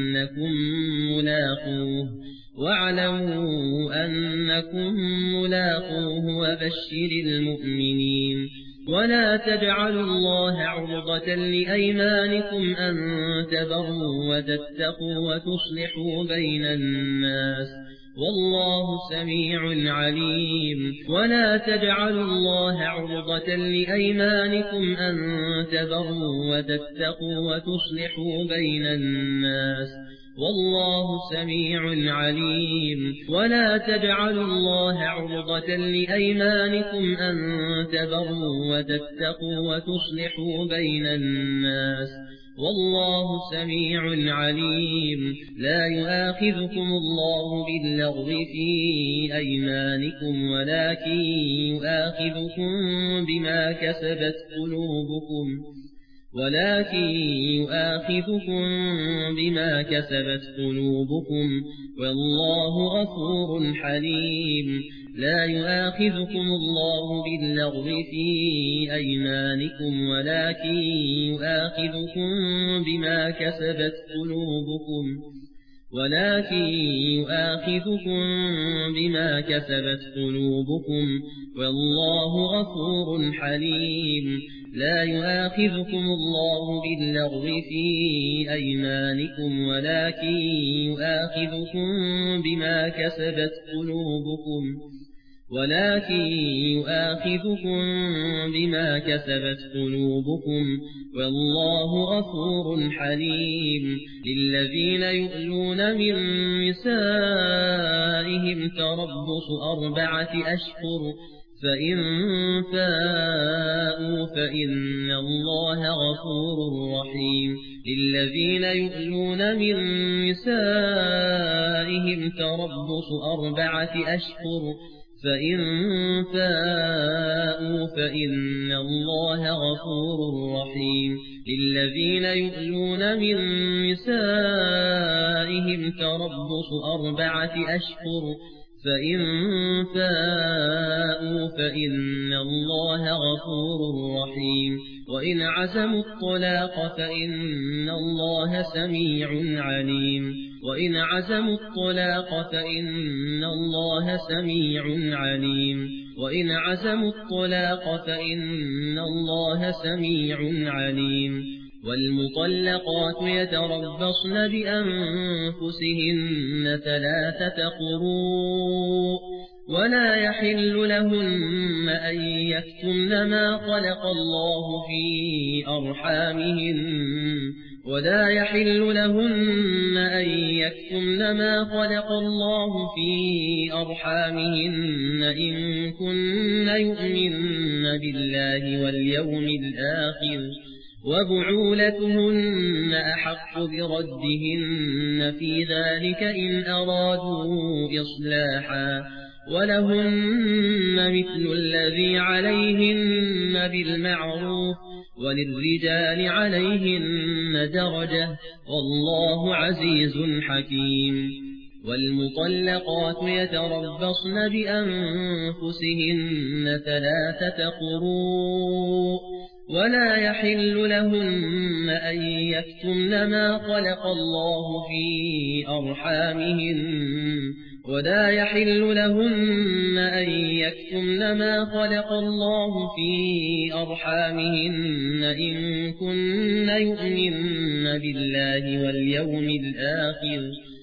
أنكم ملاقوه وبشر المؤمنين ولا تجعلوا الله عرضة لأيمانكم أن تبروا وتتقوا وتصلحوا بين الناس والله سميع عليم ولا تجعلوا الله عرضة لأيمانكم أن تبروا وتتقوا وتصلحوا بين الناس والله سميع عليم ولا تجعلوا الله عرضة لأيمانكم أن تبروا وتتقوا وتصلحوا بين الناس والله سميع عليم لا يؤاخذكم الله باللغو في أيمانكم ولكن يؤاخذكم بما كسبت قلوبكم والله غفور حليم لا يؤاخذكم الله باللغو في أيمانكم ولكن يؤاخذكم بما كسبت قلوبكم والله غفور حليم لا يؤاخذكم الله باللغو في أيمانكم ولكن يؤاخذكم بما كسبت قلوبكم والله غفور حليم. للذين يؤلون من نسائهم تربص 4 أشهر فإن فاءوا فإن الله غفور رحيم. للذين يؤلون من نسائهم تربص 4 أشهر فإن فاءوا فإن الله غفور رحيم. للذين يؤلون من نسائهم تربص 4 أشهر فإن فاءوا فإن الله غفور رحيم. وإن عزموا الطلاق فإن الله سميع عليم. وإن عزموا الطلاق فإن الله سميع عليم. وإن عزموا الطلاق فإن الله سميع عليم. والمطلقات يتربصن بأنفسهن 3 قروء ولا يحل لهن أن يكتمن ما خلق الله في أرحامهن إن كن يؤمن بالله واليوم الآخر وبعولتهن أحق بردهن في ذلك إن أرادوا إصلاحا ولهن مثل الذي عليهن بالمعروف وللرجال عليهن درجة والله عزيز حكيم. والمطلقات يتربصن بأنفسهن 3 قروء ولا يحل لهن أن يكتمن ما خلق الله في أرحامهن إن كن يؤمن بالله واليوم الآخر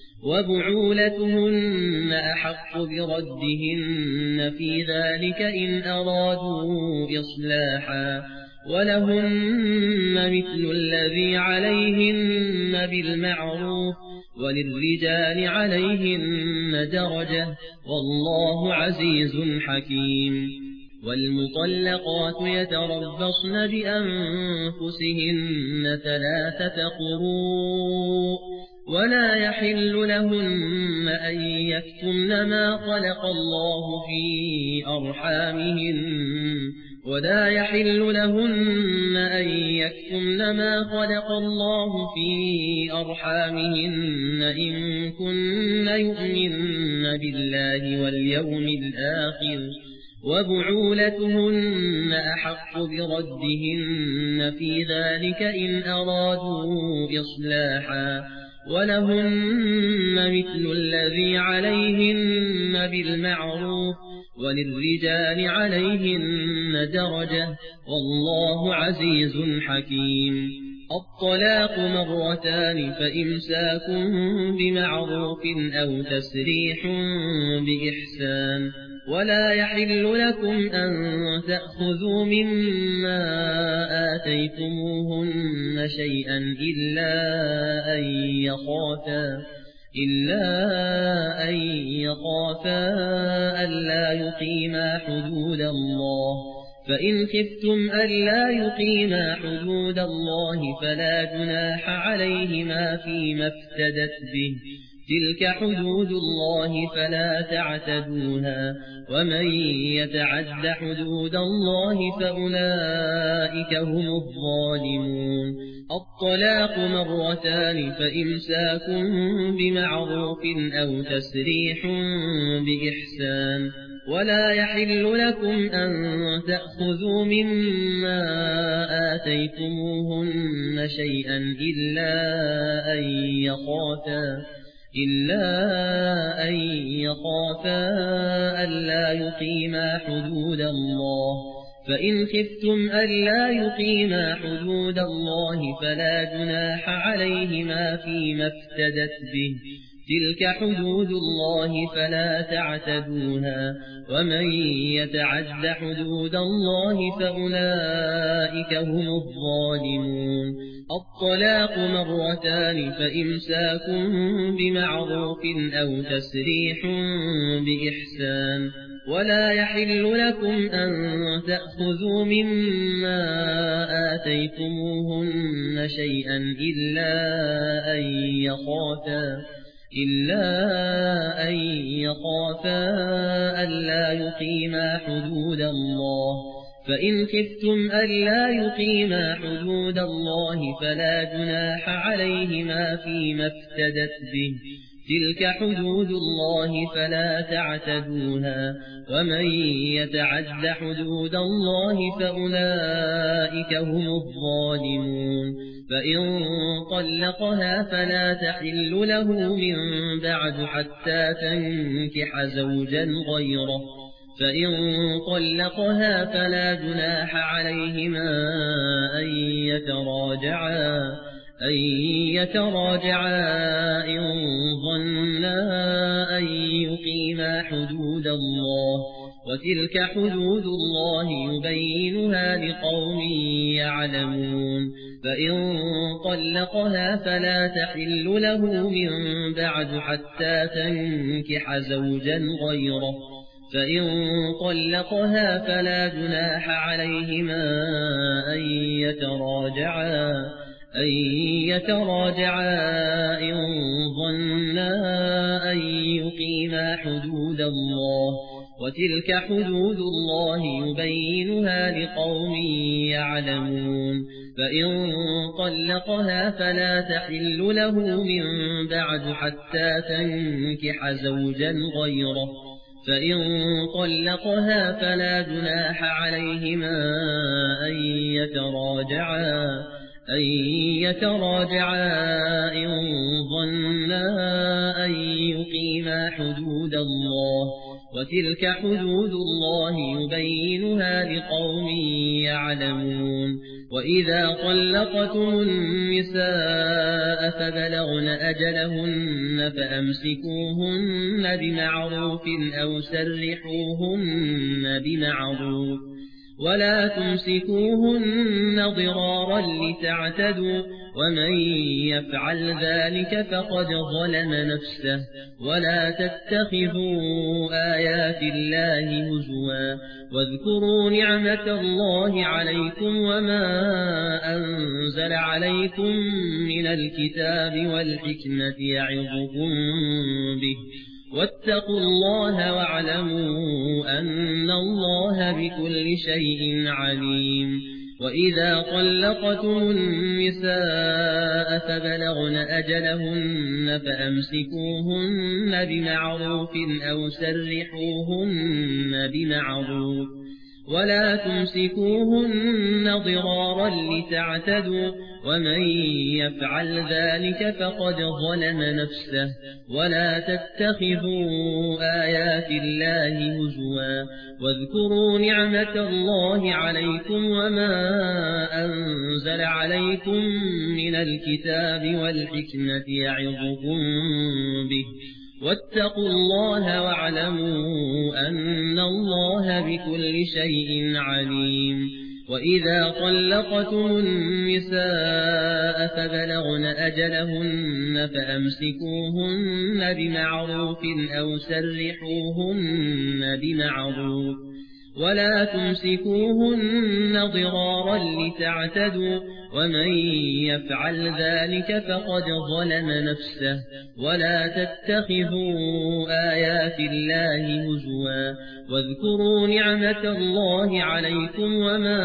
وبعولتهن أحق بردهن في ذلك إن أرادوا إصلاحا ولهن مثل الذي عليهن بالمعروف وللرجال عليهن درجة والله عزيز حكيم. والمطلقات يتربصن بأنفسهن 3 قروء ولا يحل لهن أن يكتمن ما خلق الله في أرحامهن إن كن يؤمن بالله واليوم الآخر وبعولتهن أحق بردهن في ذلك إن أرادوا إصلاحا ولهن مثل الذي عليهن بالمعروف وللرجال عليهن درجة والله عزيز حكيم. الطلاق 2 فإمساك بمعروف أو تسريح بإحسان ولا يحل لكم أن تأخذوا مما آتيتموهن شيئا إلا أن يخافا ألا يقيما حدود الله فإن خفتم ألا يقيما حدود الله فلا جناح عليهما فيما افتدت به تلك حدود الله فلا تعتدوها ومن يتعد حدود الله فأولئك هم الظالمون. الطلاق 2 فإمساك بمعروف أو تسريح بإحسان ولا يحل لكم أن تأخذوا مما آتيتموهن شيئا إلا أن يخافا ألا يقيما حدود الله فإن خفتم ألا يقيما حدود الله فلا جناح عليهما فيما افتدت به، تلك حدود الله فلا تعتدوها، ومن يتعد حدود الله فأولئك هم الظالمون. الطلاق مرتان، فإمساك بمعروف أو تسريح بإحسان، ولا يحل لكم أن تأخذوا مما آتيتموهن شيئا إلا أن يخافا ألا يقيما حدود الله، فإن خفتم ألا يقيما حدود الله فلا جناح عليهما فيما افتدت به، تلك حدود الله فلا تعتدوها، ومن يتعد حدود الله فأولئك هم الظالمون. فإن طلقها فلا تحل له من بعد حتى تنكح زوجا غيره، فإن طلقها فلا جناح عليهما أن يتراجعا إن ظنا أن يقيما حدود الله، وتلك حدود الله يبينها لقوم يعلمون. فإن طلقها فلا تحل له من بعد حتى تنكح زوجا غيره، فإن طلقها فلا جناح عليهما أن يتراجعا إن ظنا أن يقيما حدود الله، وتلك حدود الله يبينها لقوم يعلمون. فإن طلقها فلا تحل له من بعد حتى تنكح زوجا غيره، فإن طلقها فلا جناح عليهما أن يتراجعا إن ظنا أن يقيما حدود الله، وتلك حدود الله يبينها لقوم يعلمون. وإذا طلقتم النساء فبلغن أجلهن فأمسكوهن بمعروف أو سرحوهن بمعروف، ولا تمسكوهن ضرارا لتعتدوا، ومن يفعل ذلك فقد ظلم نفسه. ولا تتخذوا آيات الله هزوا، واذكروا نعمة الله عليكم وما أنزل عليكم من الكتاب والحكمة يعظكم به، واتقوا الله واعلموا أن الله بكل شيء عليم. وإذا طلقتم النساء فبلغن أجلهن فأمسكوهن بمعروف أو سرحوهن بمعروف، ولا تمسكوهن ضرارا لتعتدوا، ومن يفعل ذلك فقد ظلم نفسه. ولا تتخذوا آيات الله هزوا، واذكروا نعمة الله عليكم وما أنزل عليكم من الكتاب والحكمة يعظكم به، واتقوا الله واعلموا أن الله بكل شيء عليم. وإذا طلقتم النساء فبلغن أجلهن فأمسكوهن بمعروف أو سرحوهن بمعروف، ولا تمسكوهن ضرارا لتعتدوا، ومن يفعل ذلك فقد ظلم نفسه. ولا تتخذوا آيات الله هزوا، واذكروا نعمة الله عليكم وما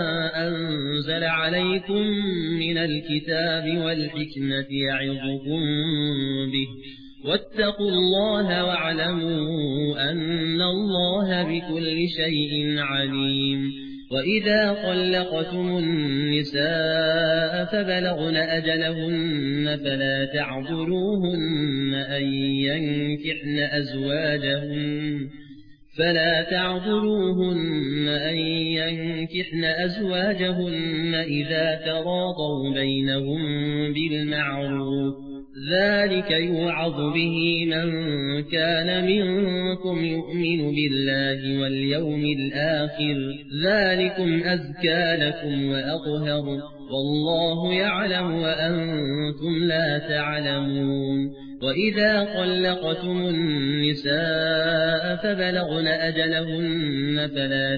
أنزل عليكم من الكتاب والحكمة يعظكم به، واتقوا الله واعلموا أن الله بكل شيء عليم. وإذا طلقتم النساء فبلغن أجلهن فلا تعذروهن أن ينكحن فلا تعضلوهن أن ينكحن أزواجهن إذا تراضوا بينهم بالمعروف ذلك يوعظ به من كان منكم يؤمن بالله واليوم الآخر ذلكم أزكى لكم وأطهر والله يعلم وأنتم لا تعلمون وإذا طلقتم النساء فبلغن أجلهن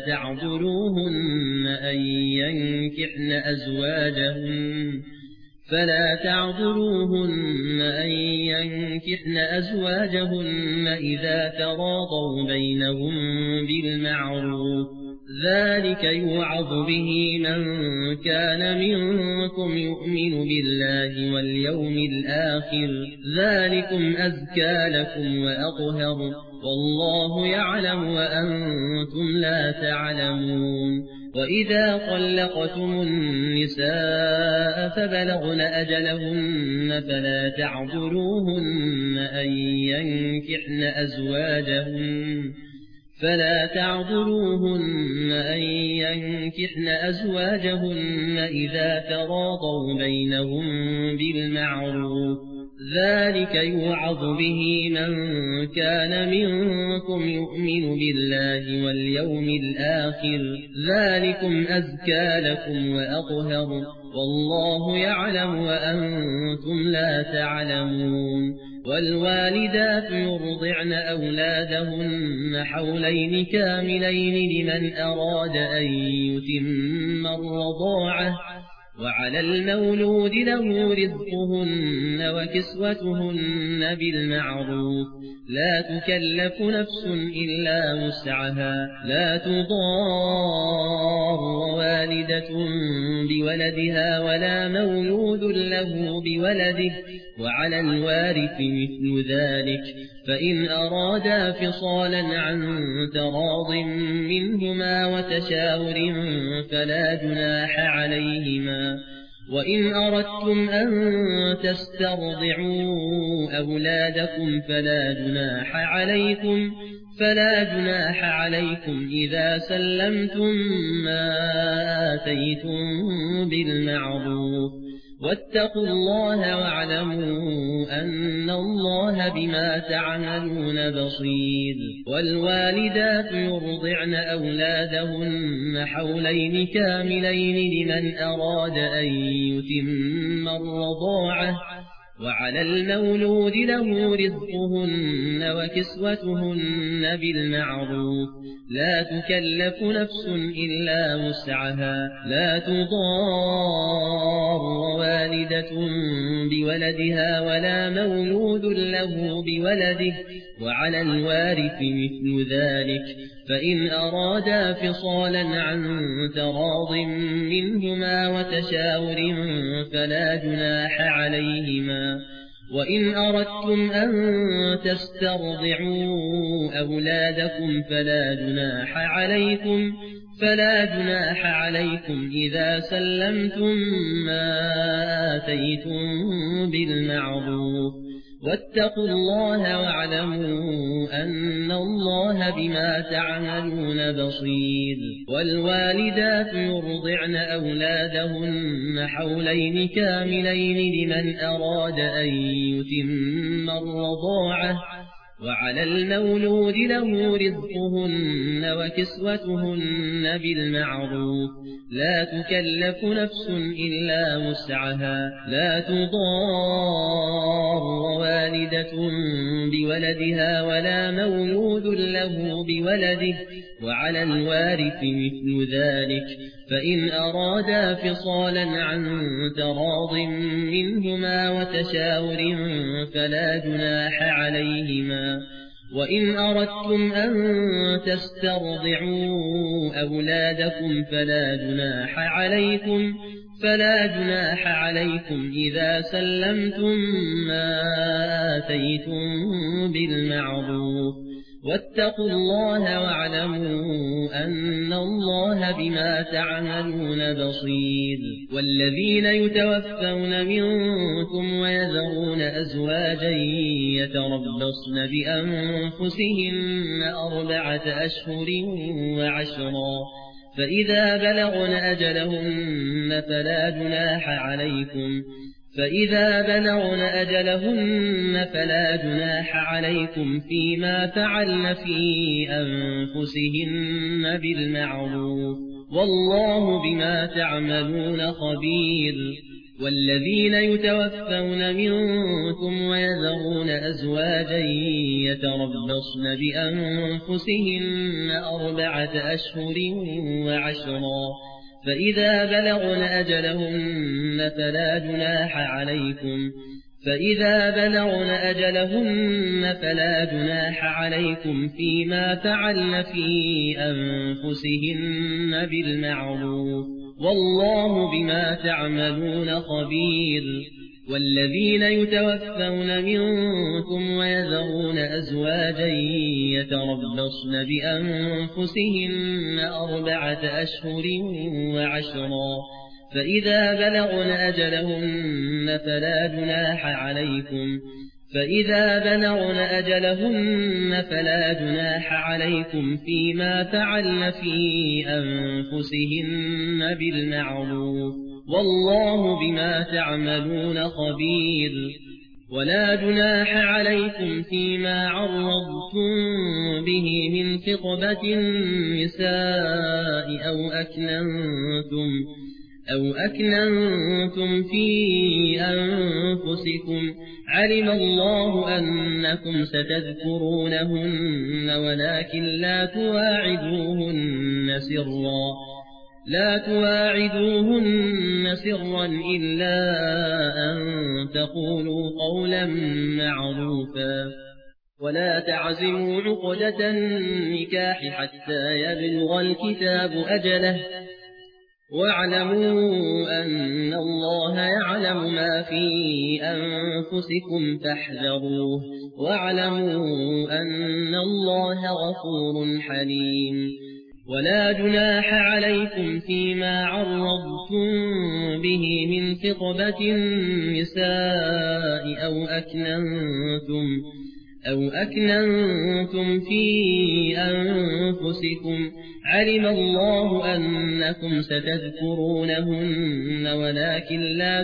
فلا تعضلوهن أن ينكحن أزواجهن إذا تراضوا بينهم بالمعروف ذلك يوعظ به من كان منكم يؤمن بالله واليوم الآخر ذلكم أزكى لكم وأطهر والله يعلم وأنتم لا تعلمون وإذا طلقتم النساء فبلغن أجلهن فلا تعضلوهن أن ينكحن أزواجهن إذا تراضوا بينهم بالمعروف ذلك يوعظ به من كان منكم يؤمن بالله واليوم الآخر ذلكم أزكى لكم وأطهر والله يعلم وأنتم لا تعلمون والوالدات يرضعن أولادهن حولين كاملين لمن أراد أن يتم الرضاعة وعلى المولود له رزقهن وكسوتهن بالمعروف لا تكلف نفس إلا وسعها لا تضار والدة بولدها ولا مولود له بولده وعلى الوارث مثل ذلك فإن أرادا فصالا عن تراض منهما وتشاور فلا جناح عليهما وإن أردتم أن تسترضعوا أولادكم فلا جناح عليكم إذا سلمتم ما آتيتم بالمعروف واتقوا الله واعلموا أن الله بما تعملون بصير والوالدات يرضعن أولادهن حولين كاملين لمن أراد أن يتم الرضاعة وعلى المولود له رزقهن وكسوتهن بالمعروف لا تكلف نفس إلا وسعها لا تضار والدة بولدها ولا مولود له بولده وعلى الوارث مثل ذلك فإن أرادا فصالا عن تراض منهما وتشاور فلا جناح عليهما وإن أردتم أن تسترضعوا أولادكم فلا جناح عليكم إذا سلمتم ما آتيتم بالمعروف واتقوا الله واعلموا أن الله بما تعملون بصير والوالدات يرضعن أولادهن حولين كاملين لمن أراد أن يتم الرضاعة وعلى المولود له رزقهن وكسوتهن بالمعروف لا تكلف نفس إلا وسعها لا تضار والدة بولدها ولا مولود له بولده وعلى الوارث مثل ذلك فإن أرادا فصالا عن تراض منهما وتشاور فلا جناح عليهما وإن أردتم أن تسترضعوا أولادكم فلا جناح عليكم إذا سلمتم ما آتيتم بالمعروف واتقوا الله واعلموا أن الله بما تعملون بصير. والذين يتوفون منكم ويذرون أزواجا يتربصن بأنفسهن 4 أشهر وعشرا، فإذا بلغن أجلهن فلا جناح عليكم فيما فعلن في أنفسهن بالمعروف، والله بما تعملون خبير. والذين يتوفون منكم ويذرون أزواجا يتربصن بأنفسهن 4 أشهر وعشرا، فإذا بلغن أجلهن فلا جناح عليكم فيما فعلن في أنفسهن بالمعروف، والله بما تعملون خبير. والذين يتوفون منكم ويذرون أزواجا يتربصن بأنفسهن 4 أشهر وعشرا، فإذا بلغن أجلهن فلا جناح عليكم فيما فعلن في أنفسهن بالمعروف، والله بما تعملون خبير. ولا جناح عليكم فيما عرضتم به من خطبة النساء أو أكننتم في أنفسكم، علم الله أنكم ستذكرونهن ولكن لا تواعدوهن سرا إلا أن تقولوا قولا معروفا. ولا تعزموا عقدة النكاح حتى يبلغ الكتاب أجله، واعلموا أن الله يعلم ما في أنفسكم فاحذروه، واعلموا أن الله غفور حليم. ولا جناح عليكم فيما عرضتم به من خطبة النساء أو أكننتم في أنفسكم، علم الله أنكم ستذكرونهن ولكن لا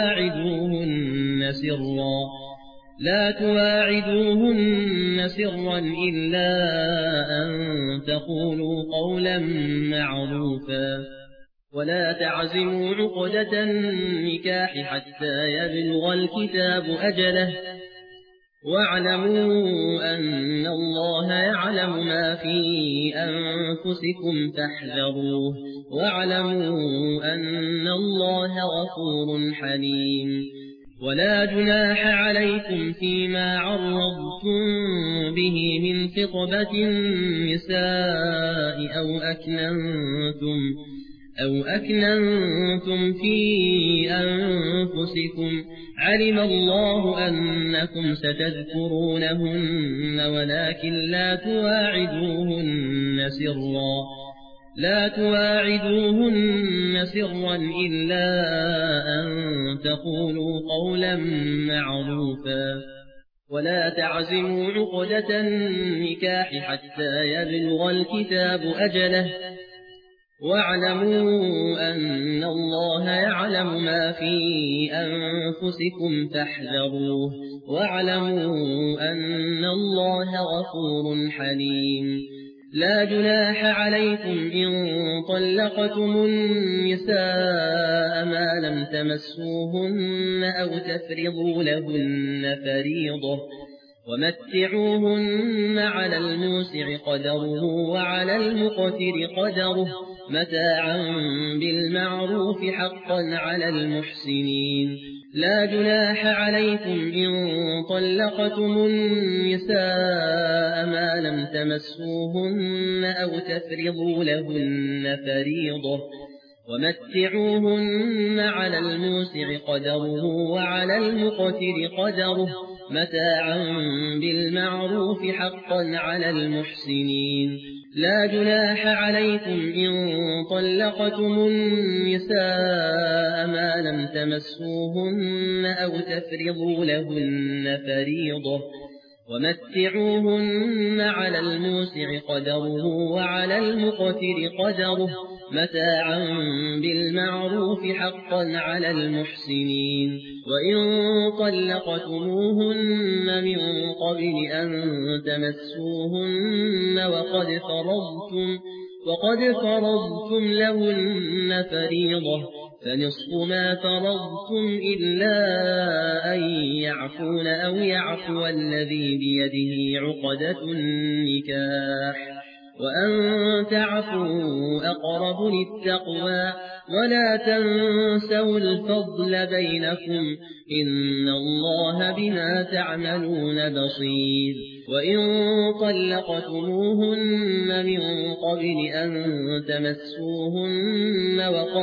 تواعدوهن سرا إلا أن تقولوا قولا معروفا. ولا تعزموا عقدة النكاح حتى يبلغ الكتاب أجله، واعلموا أن الله يعلم ما في أنفسكم فاحذروه، واعلموا أن الله غفور حليم. ولا جناح عليكم فيما عرضتم به من خطبة النساء أو أكننتم في أنفسكم، علم الله أنكم ستذكرونهن ولكن لا تواعدوهن سرا إلا أن تقولوا قولا معروفا. ولا تعزموا عقدة النكاح حتى يبلغ الكتاب أجله، واعلموا أن الله يعلم ما في أنفسكم فاحذروه، واعلموا أن الله غفور حليم. لا جناح عليكم إن طلقتم النساء ما لم تمسوهن أو تفرضوا لهن فريضة، ومتعوهن على الموسع قدره وعلى المقتر قدره متاعا بالمعروف حقا على المحسنين. لا جناح عليكم إن طلقتم النساء ما لم تمسوهن أو تفرضوا لهن فريضة، ومتعوهن على الموسع قدره وعلى المقتر قدره متاعا بالمعروف حقا على المحسنين لا جناح عليكم إن طلقتم النساء ما لم تمسوهن أو تفرضوا لهن فريضة ومتعوهن على الموسع قدره وعلى المقتر قدره متاعا بالمعروف حقا على المحسنين وإن طلقتموهن من قبل أن تمسوهن وقد فرضتم لهن فريضة فنصف ما فرضتم إلا أن يعفون أو يعفو الذي بيده عقدة النكاح وأن تعفوا أقرب للتقوى ولا تنسوا الفضل بينكم إن الله بما تعملون بصير وإن طلقتموهن من قبل أن تمسوهن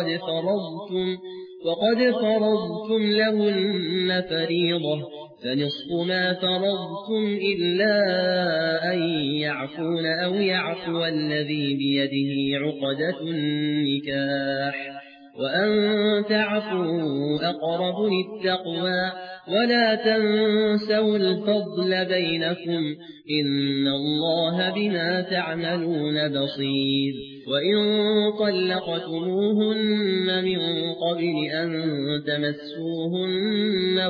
وقد فرضتم لهن فريضة فنصف ما فرضتم إلا أن يعفون أو يعفو الذي بيده عقدة النكاح وأن تعفوا أقرب للتقوى ولا تنسوا الفضل بينكم إن الله بما تعملون بصير وإن طلقتموهن من قبل أن تمسوهن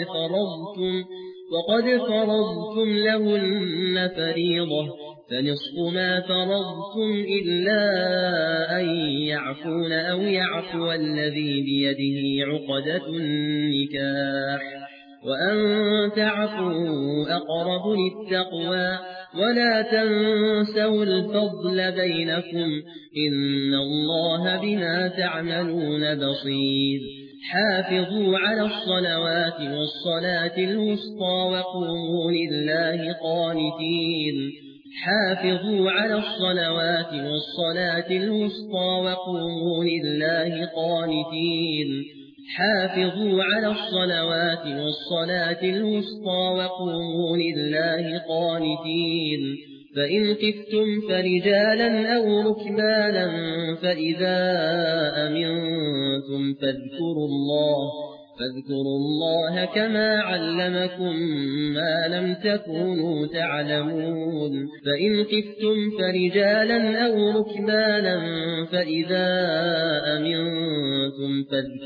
وقد فرضتم لهن فريضة فنصف ما فرضتم إلا أن يعفون أو يعفو الذي بيده عقدة النكاح وأن تعفوا أقرب للتقوى ولا تنسوا الفضل بينكم إن الله بما تعملون بصير حافظوا على الصلوات والصلاة الوسطى وقوموا لله قانتين حافظوا على الصلوات والصلاة الوسطى وقوموا لله قانتين حافظوا على الصلوات والصلاة الوسطى وقوموا لله قانتين فإن خفتم فرجالا أو ركبانا فإذا أمنتم فاذكروا الله كما علمكم ما لم تكونوا تعلمون فإن خفتم فرجالا أو ركبانا فإذا أمنتم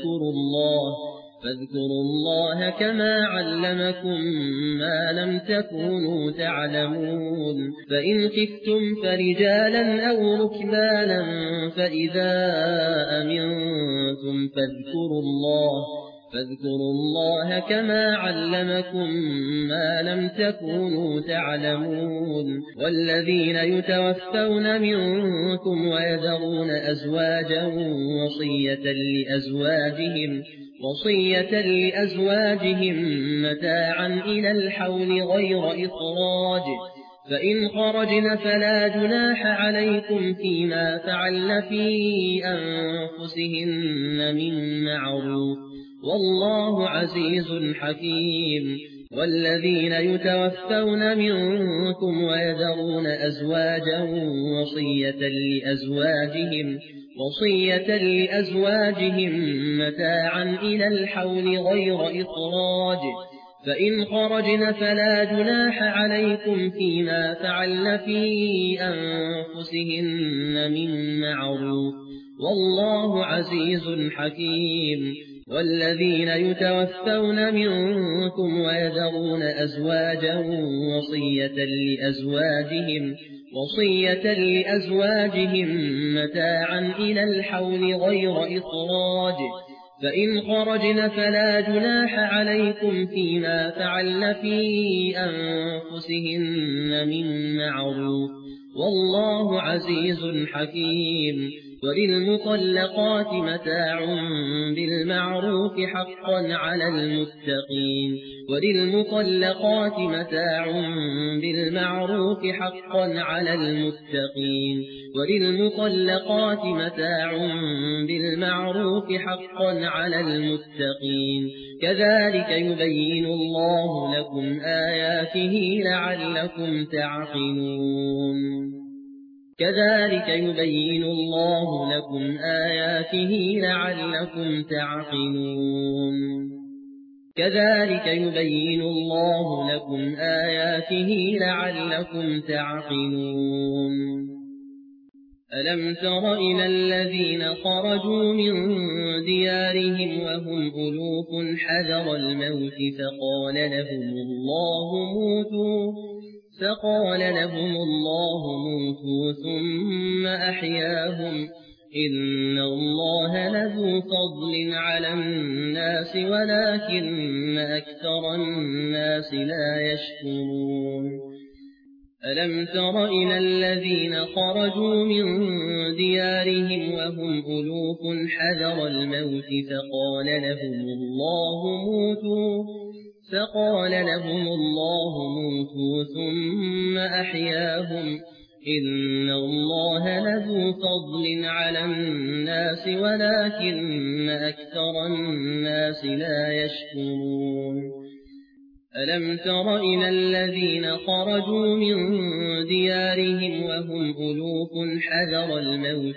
فاذكروا الله كما علمكم ما لم تكونوا تعلمون فإن خفتم فرجالا أو ركبانا فإذا أمنتم فاذكروا الله كما علمكم ما لم تكونوا تعلمون والذين يتوفون منكم ويذرون أزواجا وصية لأزواجهم متاعا إلى الحول غير إخراج فإن خرجن فلا جناح عليكم فيما فعلن في أنفسهن من معروف والله عزيز حكيم والذين يتوفون منكم ويذرون أزواجا وصية لأزواجهم متاعا إلى الحول غير إخراج فإن خرجن فلا جناح عليكم فيما فعلن في أنفسهن من معروف والله عزيز حكيم والذين يتوفون منكم ويذرون أزواجا وصية لأزواجهم متاعا إلى الحول غير إخراج فإن خرجن فلا جناح عليكم فيما فعلن في أنفسهن من معروف والله عزيز حكيم وللمطلقات متاع بالمعروف حقا على المتقين وللمطلقات متاع بالمعروف حقا على المتقين وللمطلقات متاع بالمعروف حقا على المتقين كذلك يبين الله لكم آياته لعلكم تعقلون كذلك يبين الله لكم آياته لعلكم تعقلون كذلك يبين الله لكم آياته لعلكم تعقلون ألم تر إلى الذين خرجوا من ديارهم وهم ألوف حذر الموت فقال لهم الله موتوا ثم أحياهم إن الله لذو فضل على الناس ولكن أكثر الناس لا يشكرون ألم تر إلى الذين خرجوا من ديارهم وهم ألوف حذر الموت فقال لهم الله موتوا ثم أحياهم إن الله لذو فضل على الناس ولكن أكثر الناس لا يشكرون ألم تر إلى الذين خرجوا من ديارهم وهم ألوف حذر الموت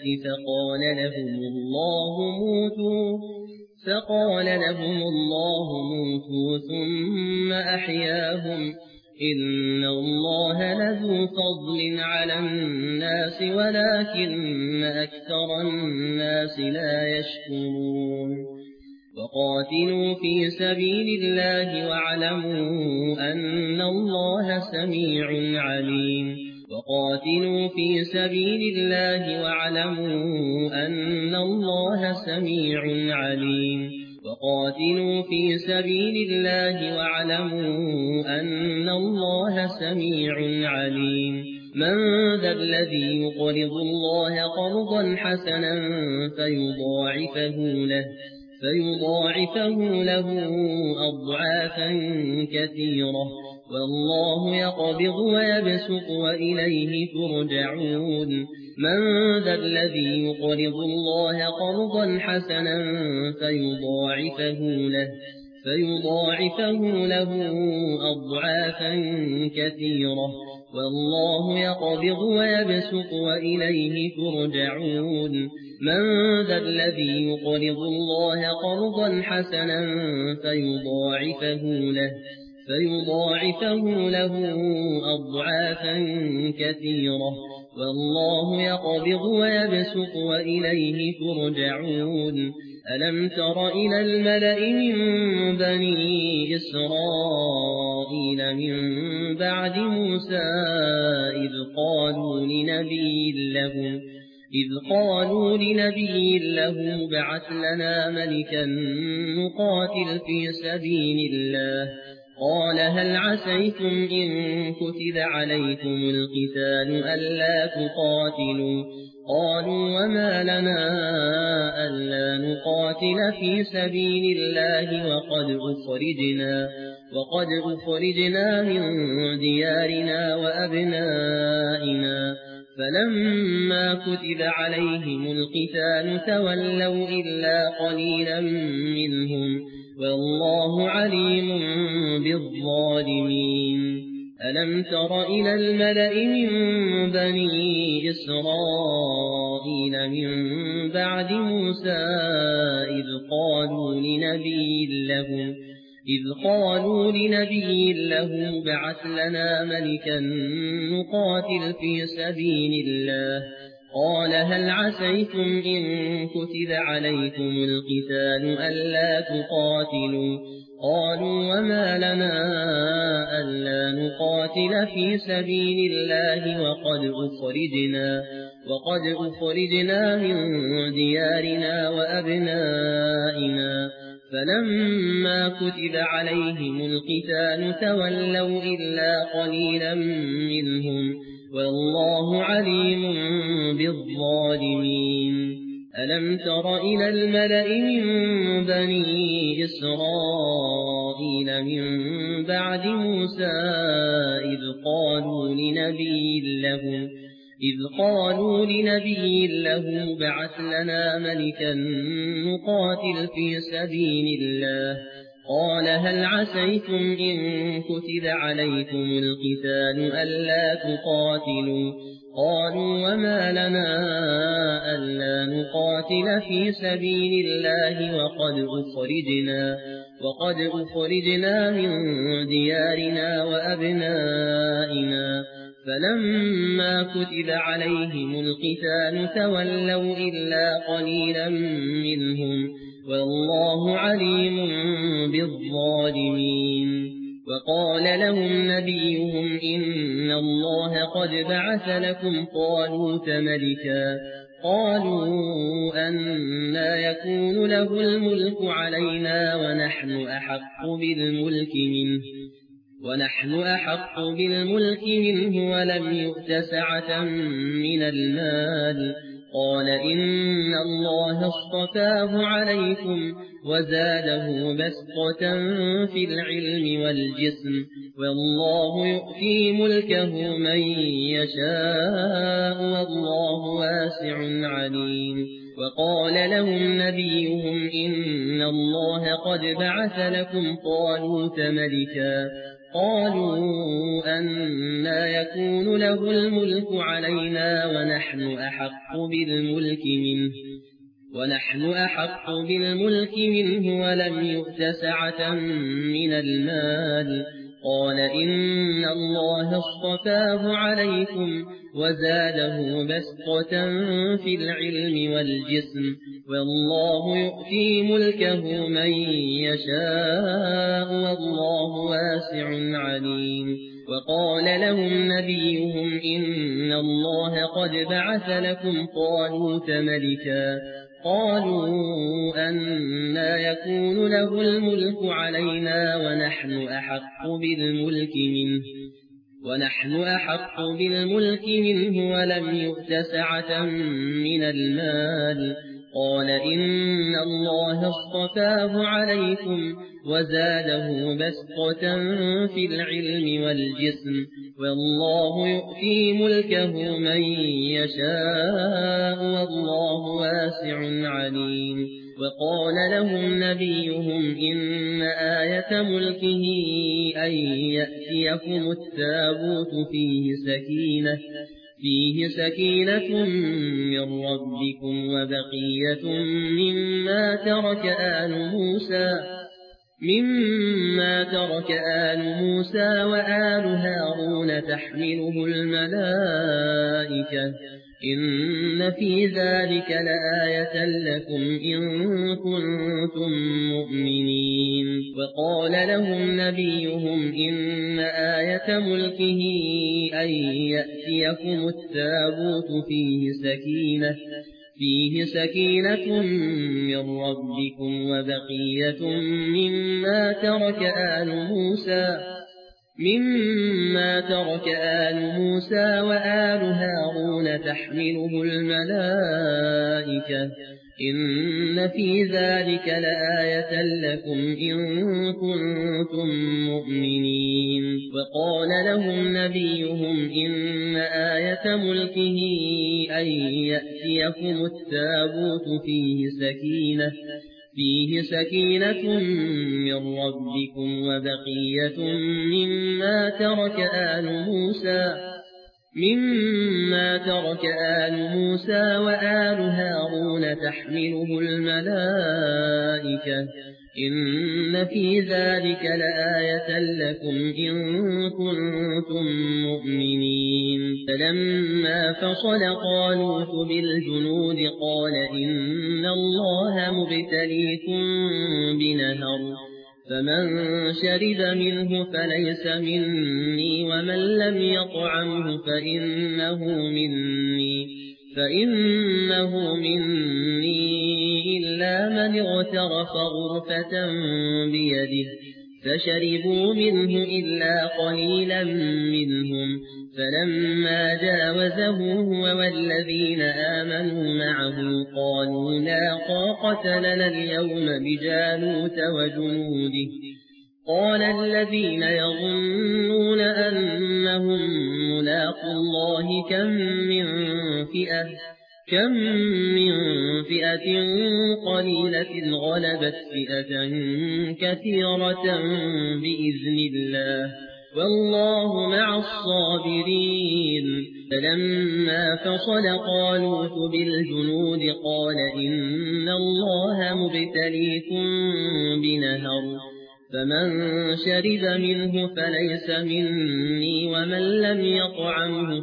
فقال لهم الله موتوا ثم أحياهم إن الله لذو فضل على الناس ولكن أكثر الناس لا يشكرون وقاتلوا في سبيل الله واعلموا أن الله سميع عليم وقاتلوا في سبيل الله واعلموا أن الله سميع عليم وقاتلوا في سبيل الله واعلموا أن الله سميع عليم من ذا الذي يقرض الله قرضا حسنا فيضاعفه له أضعافا كثيرة والله يقبض ويبسط وإليه ترجعون من ذا الذي يقرض الله قرضا حسنا فيضاعفه له أضعافا كثيرة والله يقبض ويبسط وإليه ترجعون من ذا الذي يقرض الله قرضا حسنا فيضاعفه له أضعافا كثيرة والله يقبض ويبسط وإليه ترجعون ألم تر إلى الملأ من بني إسرائيل من بعد موسى إذ قالوا لنبي له ابعث لنا ملكا نقاتل في سبيل الله قال هل عسيتم إن كتب عليكم القتال ألا تقاتلوا قالوا وما لنا ألا نقاتل في سبيل الله وقد أخرجنا من ديارنا وأبنائنا فلما كتب عليهم القتال تولوا إلا قليلا منهم والله عليم بالظالمين ألم تر إلى الملأ من بني إسرائيل من بعد موسى إذ قالوا لنبي له ابعث لنا ملكا نقاتل في سبيل الله قال هل عسيتم إن كتب عليكم القتال ألا تقاتلوا قالوا وما لنا ألا نقاتل في سبيل الله وقد أخرجنا من ديارنا وأبنائنا فلما كتب عليهم القتال تولوا إلا قليلا منهم والله عليم بالظالمين. ألم تر إلى الملأ من بني إسرائيل من بعد موسى إذ قالوا لنبي له بعث لنا ملكا نقاتل في سبيل الله قال هل عسيتم إن كتب عليكم القتال ألا تقاتلوا قالوا وما لنا ألا نقاتل في سبيل الله وقد أخرجنا من ديارنا وأبنائنا فلما كتب عليهم القتال تولوا إلا قليلا منهم والله عليم بالظالمين. وقال لهم نبيهم إن الله قد بعث لكم طالوت ملكا قالوا أنى يكون له الملك علينا ونحن أحق بالملك منه ولم يؤت سعة من المال قال إن الله اصطفاه عليكم وزاده بسطة في العلم والجسم والله يؤتي ملكه من يشاء والله واسع عليم. وقال لهم نبيهم إن الله قد بعث لكم طالوت ملكا قالوا أنى يكون له الملك علينا ونحن أحق بالملك منه ولم يؤت سعة من المال قال إن الله اصطفاه عليكم وزاده بسطة في العلم والجسم والله يؤتي ملكه من يشاء والله واسع عليم. وقال لهم نبيهم إن الله قد بعث لكم طالوت ملكا قالوا أنى يكون له الملك علينا ونحن أحق بالملك منه ولم يؤت سعة من المال قال إن الله اصطفاه عليكم وزاده بسطة في العلم والجسم والله يؤتي ملكه من يشاء والله واسع عليم. وقال لهم نبيهم إن آية ملكه أن يأتيكم التابوت فيه سكينة من ربكم وبقية مما ترك آل موسى وآل هارون تحمله الملائكة إن في ذلك لآية لكم إن كنتم مؤمنين. وقال لهم نبيهم إن آية ملكه أن يأتيكم التابوت فيه سكينة من ربكم وبقية مما ترك آل موسى وآل هارون تحمله الملائكة إن في ذلك لآية لكم إن كنتم مؤمنين. وقال لهم نبيهم إن آية ملكه أن يأتيكم التابوت فيه سكينة من ربكم وبقية مما ترك آل موسى وآل هارون تحمله الملائكة إن في ذلك لآية لكم إن كنتم مؤمنين. فلما فصل طالوت بالجنود قال إن الله مبتليكم بنهر فمن شرب منه فليس مني ومن لم يطعمه فإنه مني إلا من اغترف غرفة بيده فشربوا منه إلا قليلا منهم فلما جاوزه هو والذين آمنوا معه قالوا لا طاقة لنا اليوم بجالوت وجنوده قال الذين يظنون أنهم ملاقو الله كم من فئة قليلة غلبت فئة كثيرة بإذن الله والله مع الصابرين فلما فصل طالوت بالجنود قال إن الله مبتليكم بنهر فمن شرب منه فليس مني ومن لم يطعمه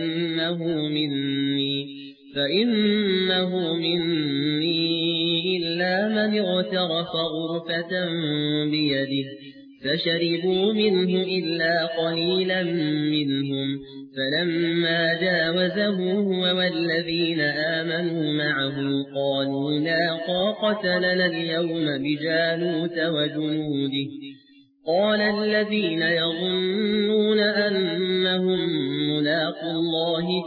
فإنه مني إلا من اغترف غرفة بيده فشربوا منه إلا قليلا منهم فلما جاوزه هو والذين آمنوا معه قالوا لا طاقة لنا اليوم بجالوت وجنوده قال الذين يظنون أنهم ملاقو الله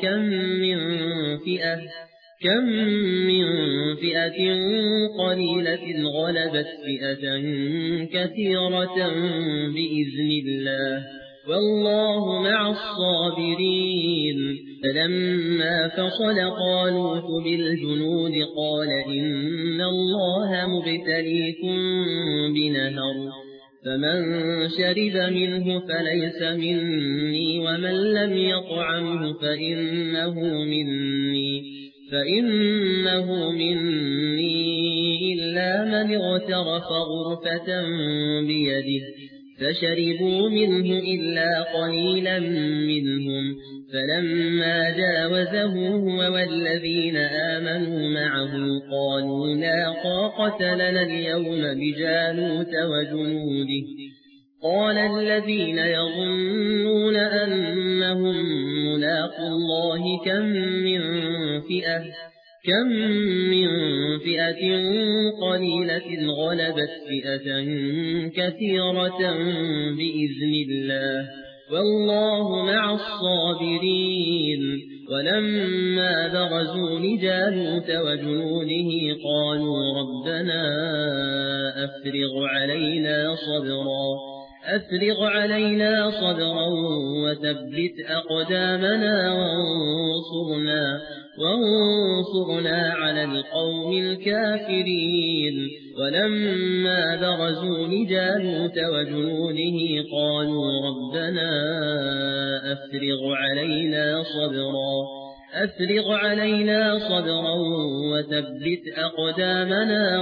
كم من فئة قليلة غلبت فئة كثيرة بإذن الله والله مع الصابرين فلما فصل طالوت بالجنود قال إن الله مبتليكم بنهر فمن شرب منه فليس مني ومن لم يطعمه فإنه مني إلا من اغترف غرفة بيده فشربوا منه إلا قليلا منهم فلما جاوزه هو والذين آمنوا معه قالوا لا طاقة لنا اليوم بجالوت وجنوده قال الذين يظنون أنهم ملاقو الله كم من فئة قليلة غلبت فئة كثيرة بإذن الله والله مع الصابرين ولما برزوا لجالوت وجنوده قالوا ربنا أفرغ علينا صبرا وثبت أقدامنا وانصرنا على القوم الكافرين ولما برزوا لجالوت وجنوده قالوا ربنا أفرغ علينا صبرا وثبت أقدامنا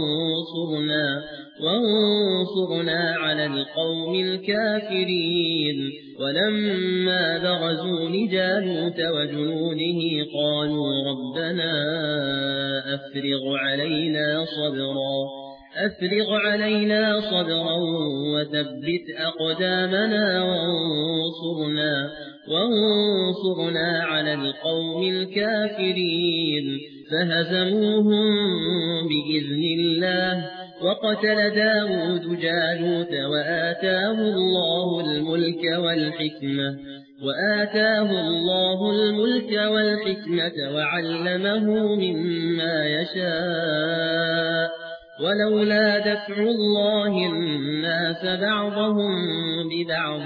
وانصرنا على القوم الكافرين ولما برزوا لجالوت وجنوده قالوا ربنا أفرغ علينا صبرا وثبت أقدامنا وانصرنا على القوم الكافرين فهزموهم بإذن الله وقتل داود جالوت وآتاه الله الملك والحكمة وعلمه مما يشاء ولولا دفع الله الناس بعضهم ببعض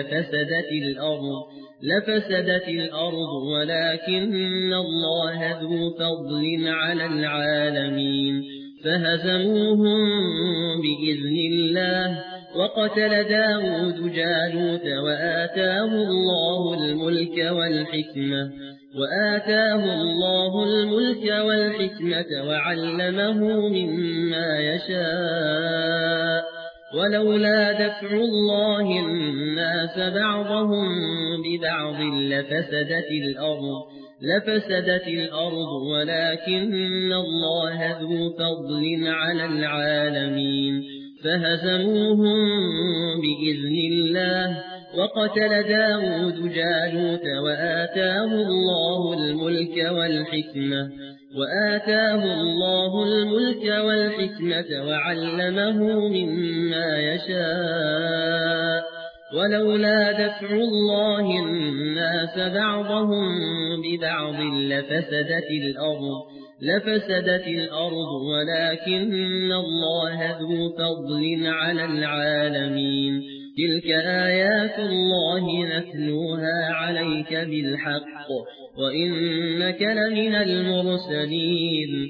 لفسدت الأرض ولكن الله ذو فضل على العالمين فهزموهم بإذن الله وقتل داود جالوت وآتاه الله الملك والحكمة وعلمه مما يشاء ولولا دفع الله الناس بعضهم ببعض لفسدت الأرض ولكن الله ذو فضل على العالمين فهزموهم بإذن الله وقتل داود جالوت وآتاه الله الملك والحكمة وعلمه مما يشاء ولولا دفع الله الناس بعضهم ببعض لفسدت الأرض ولكن الله ذو فضل على العالمين تلك آيات الله نتلوها عليك بالحق وإنك لمن المرسلين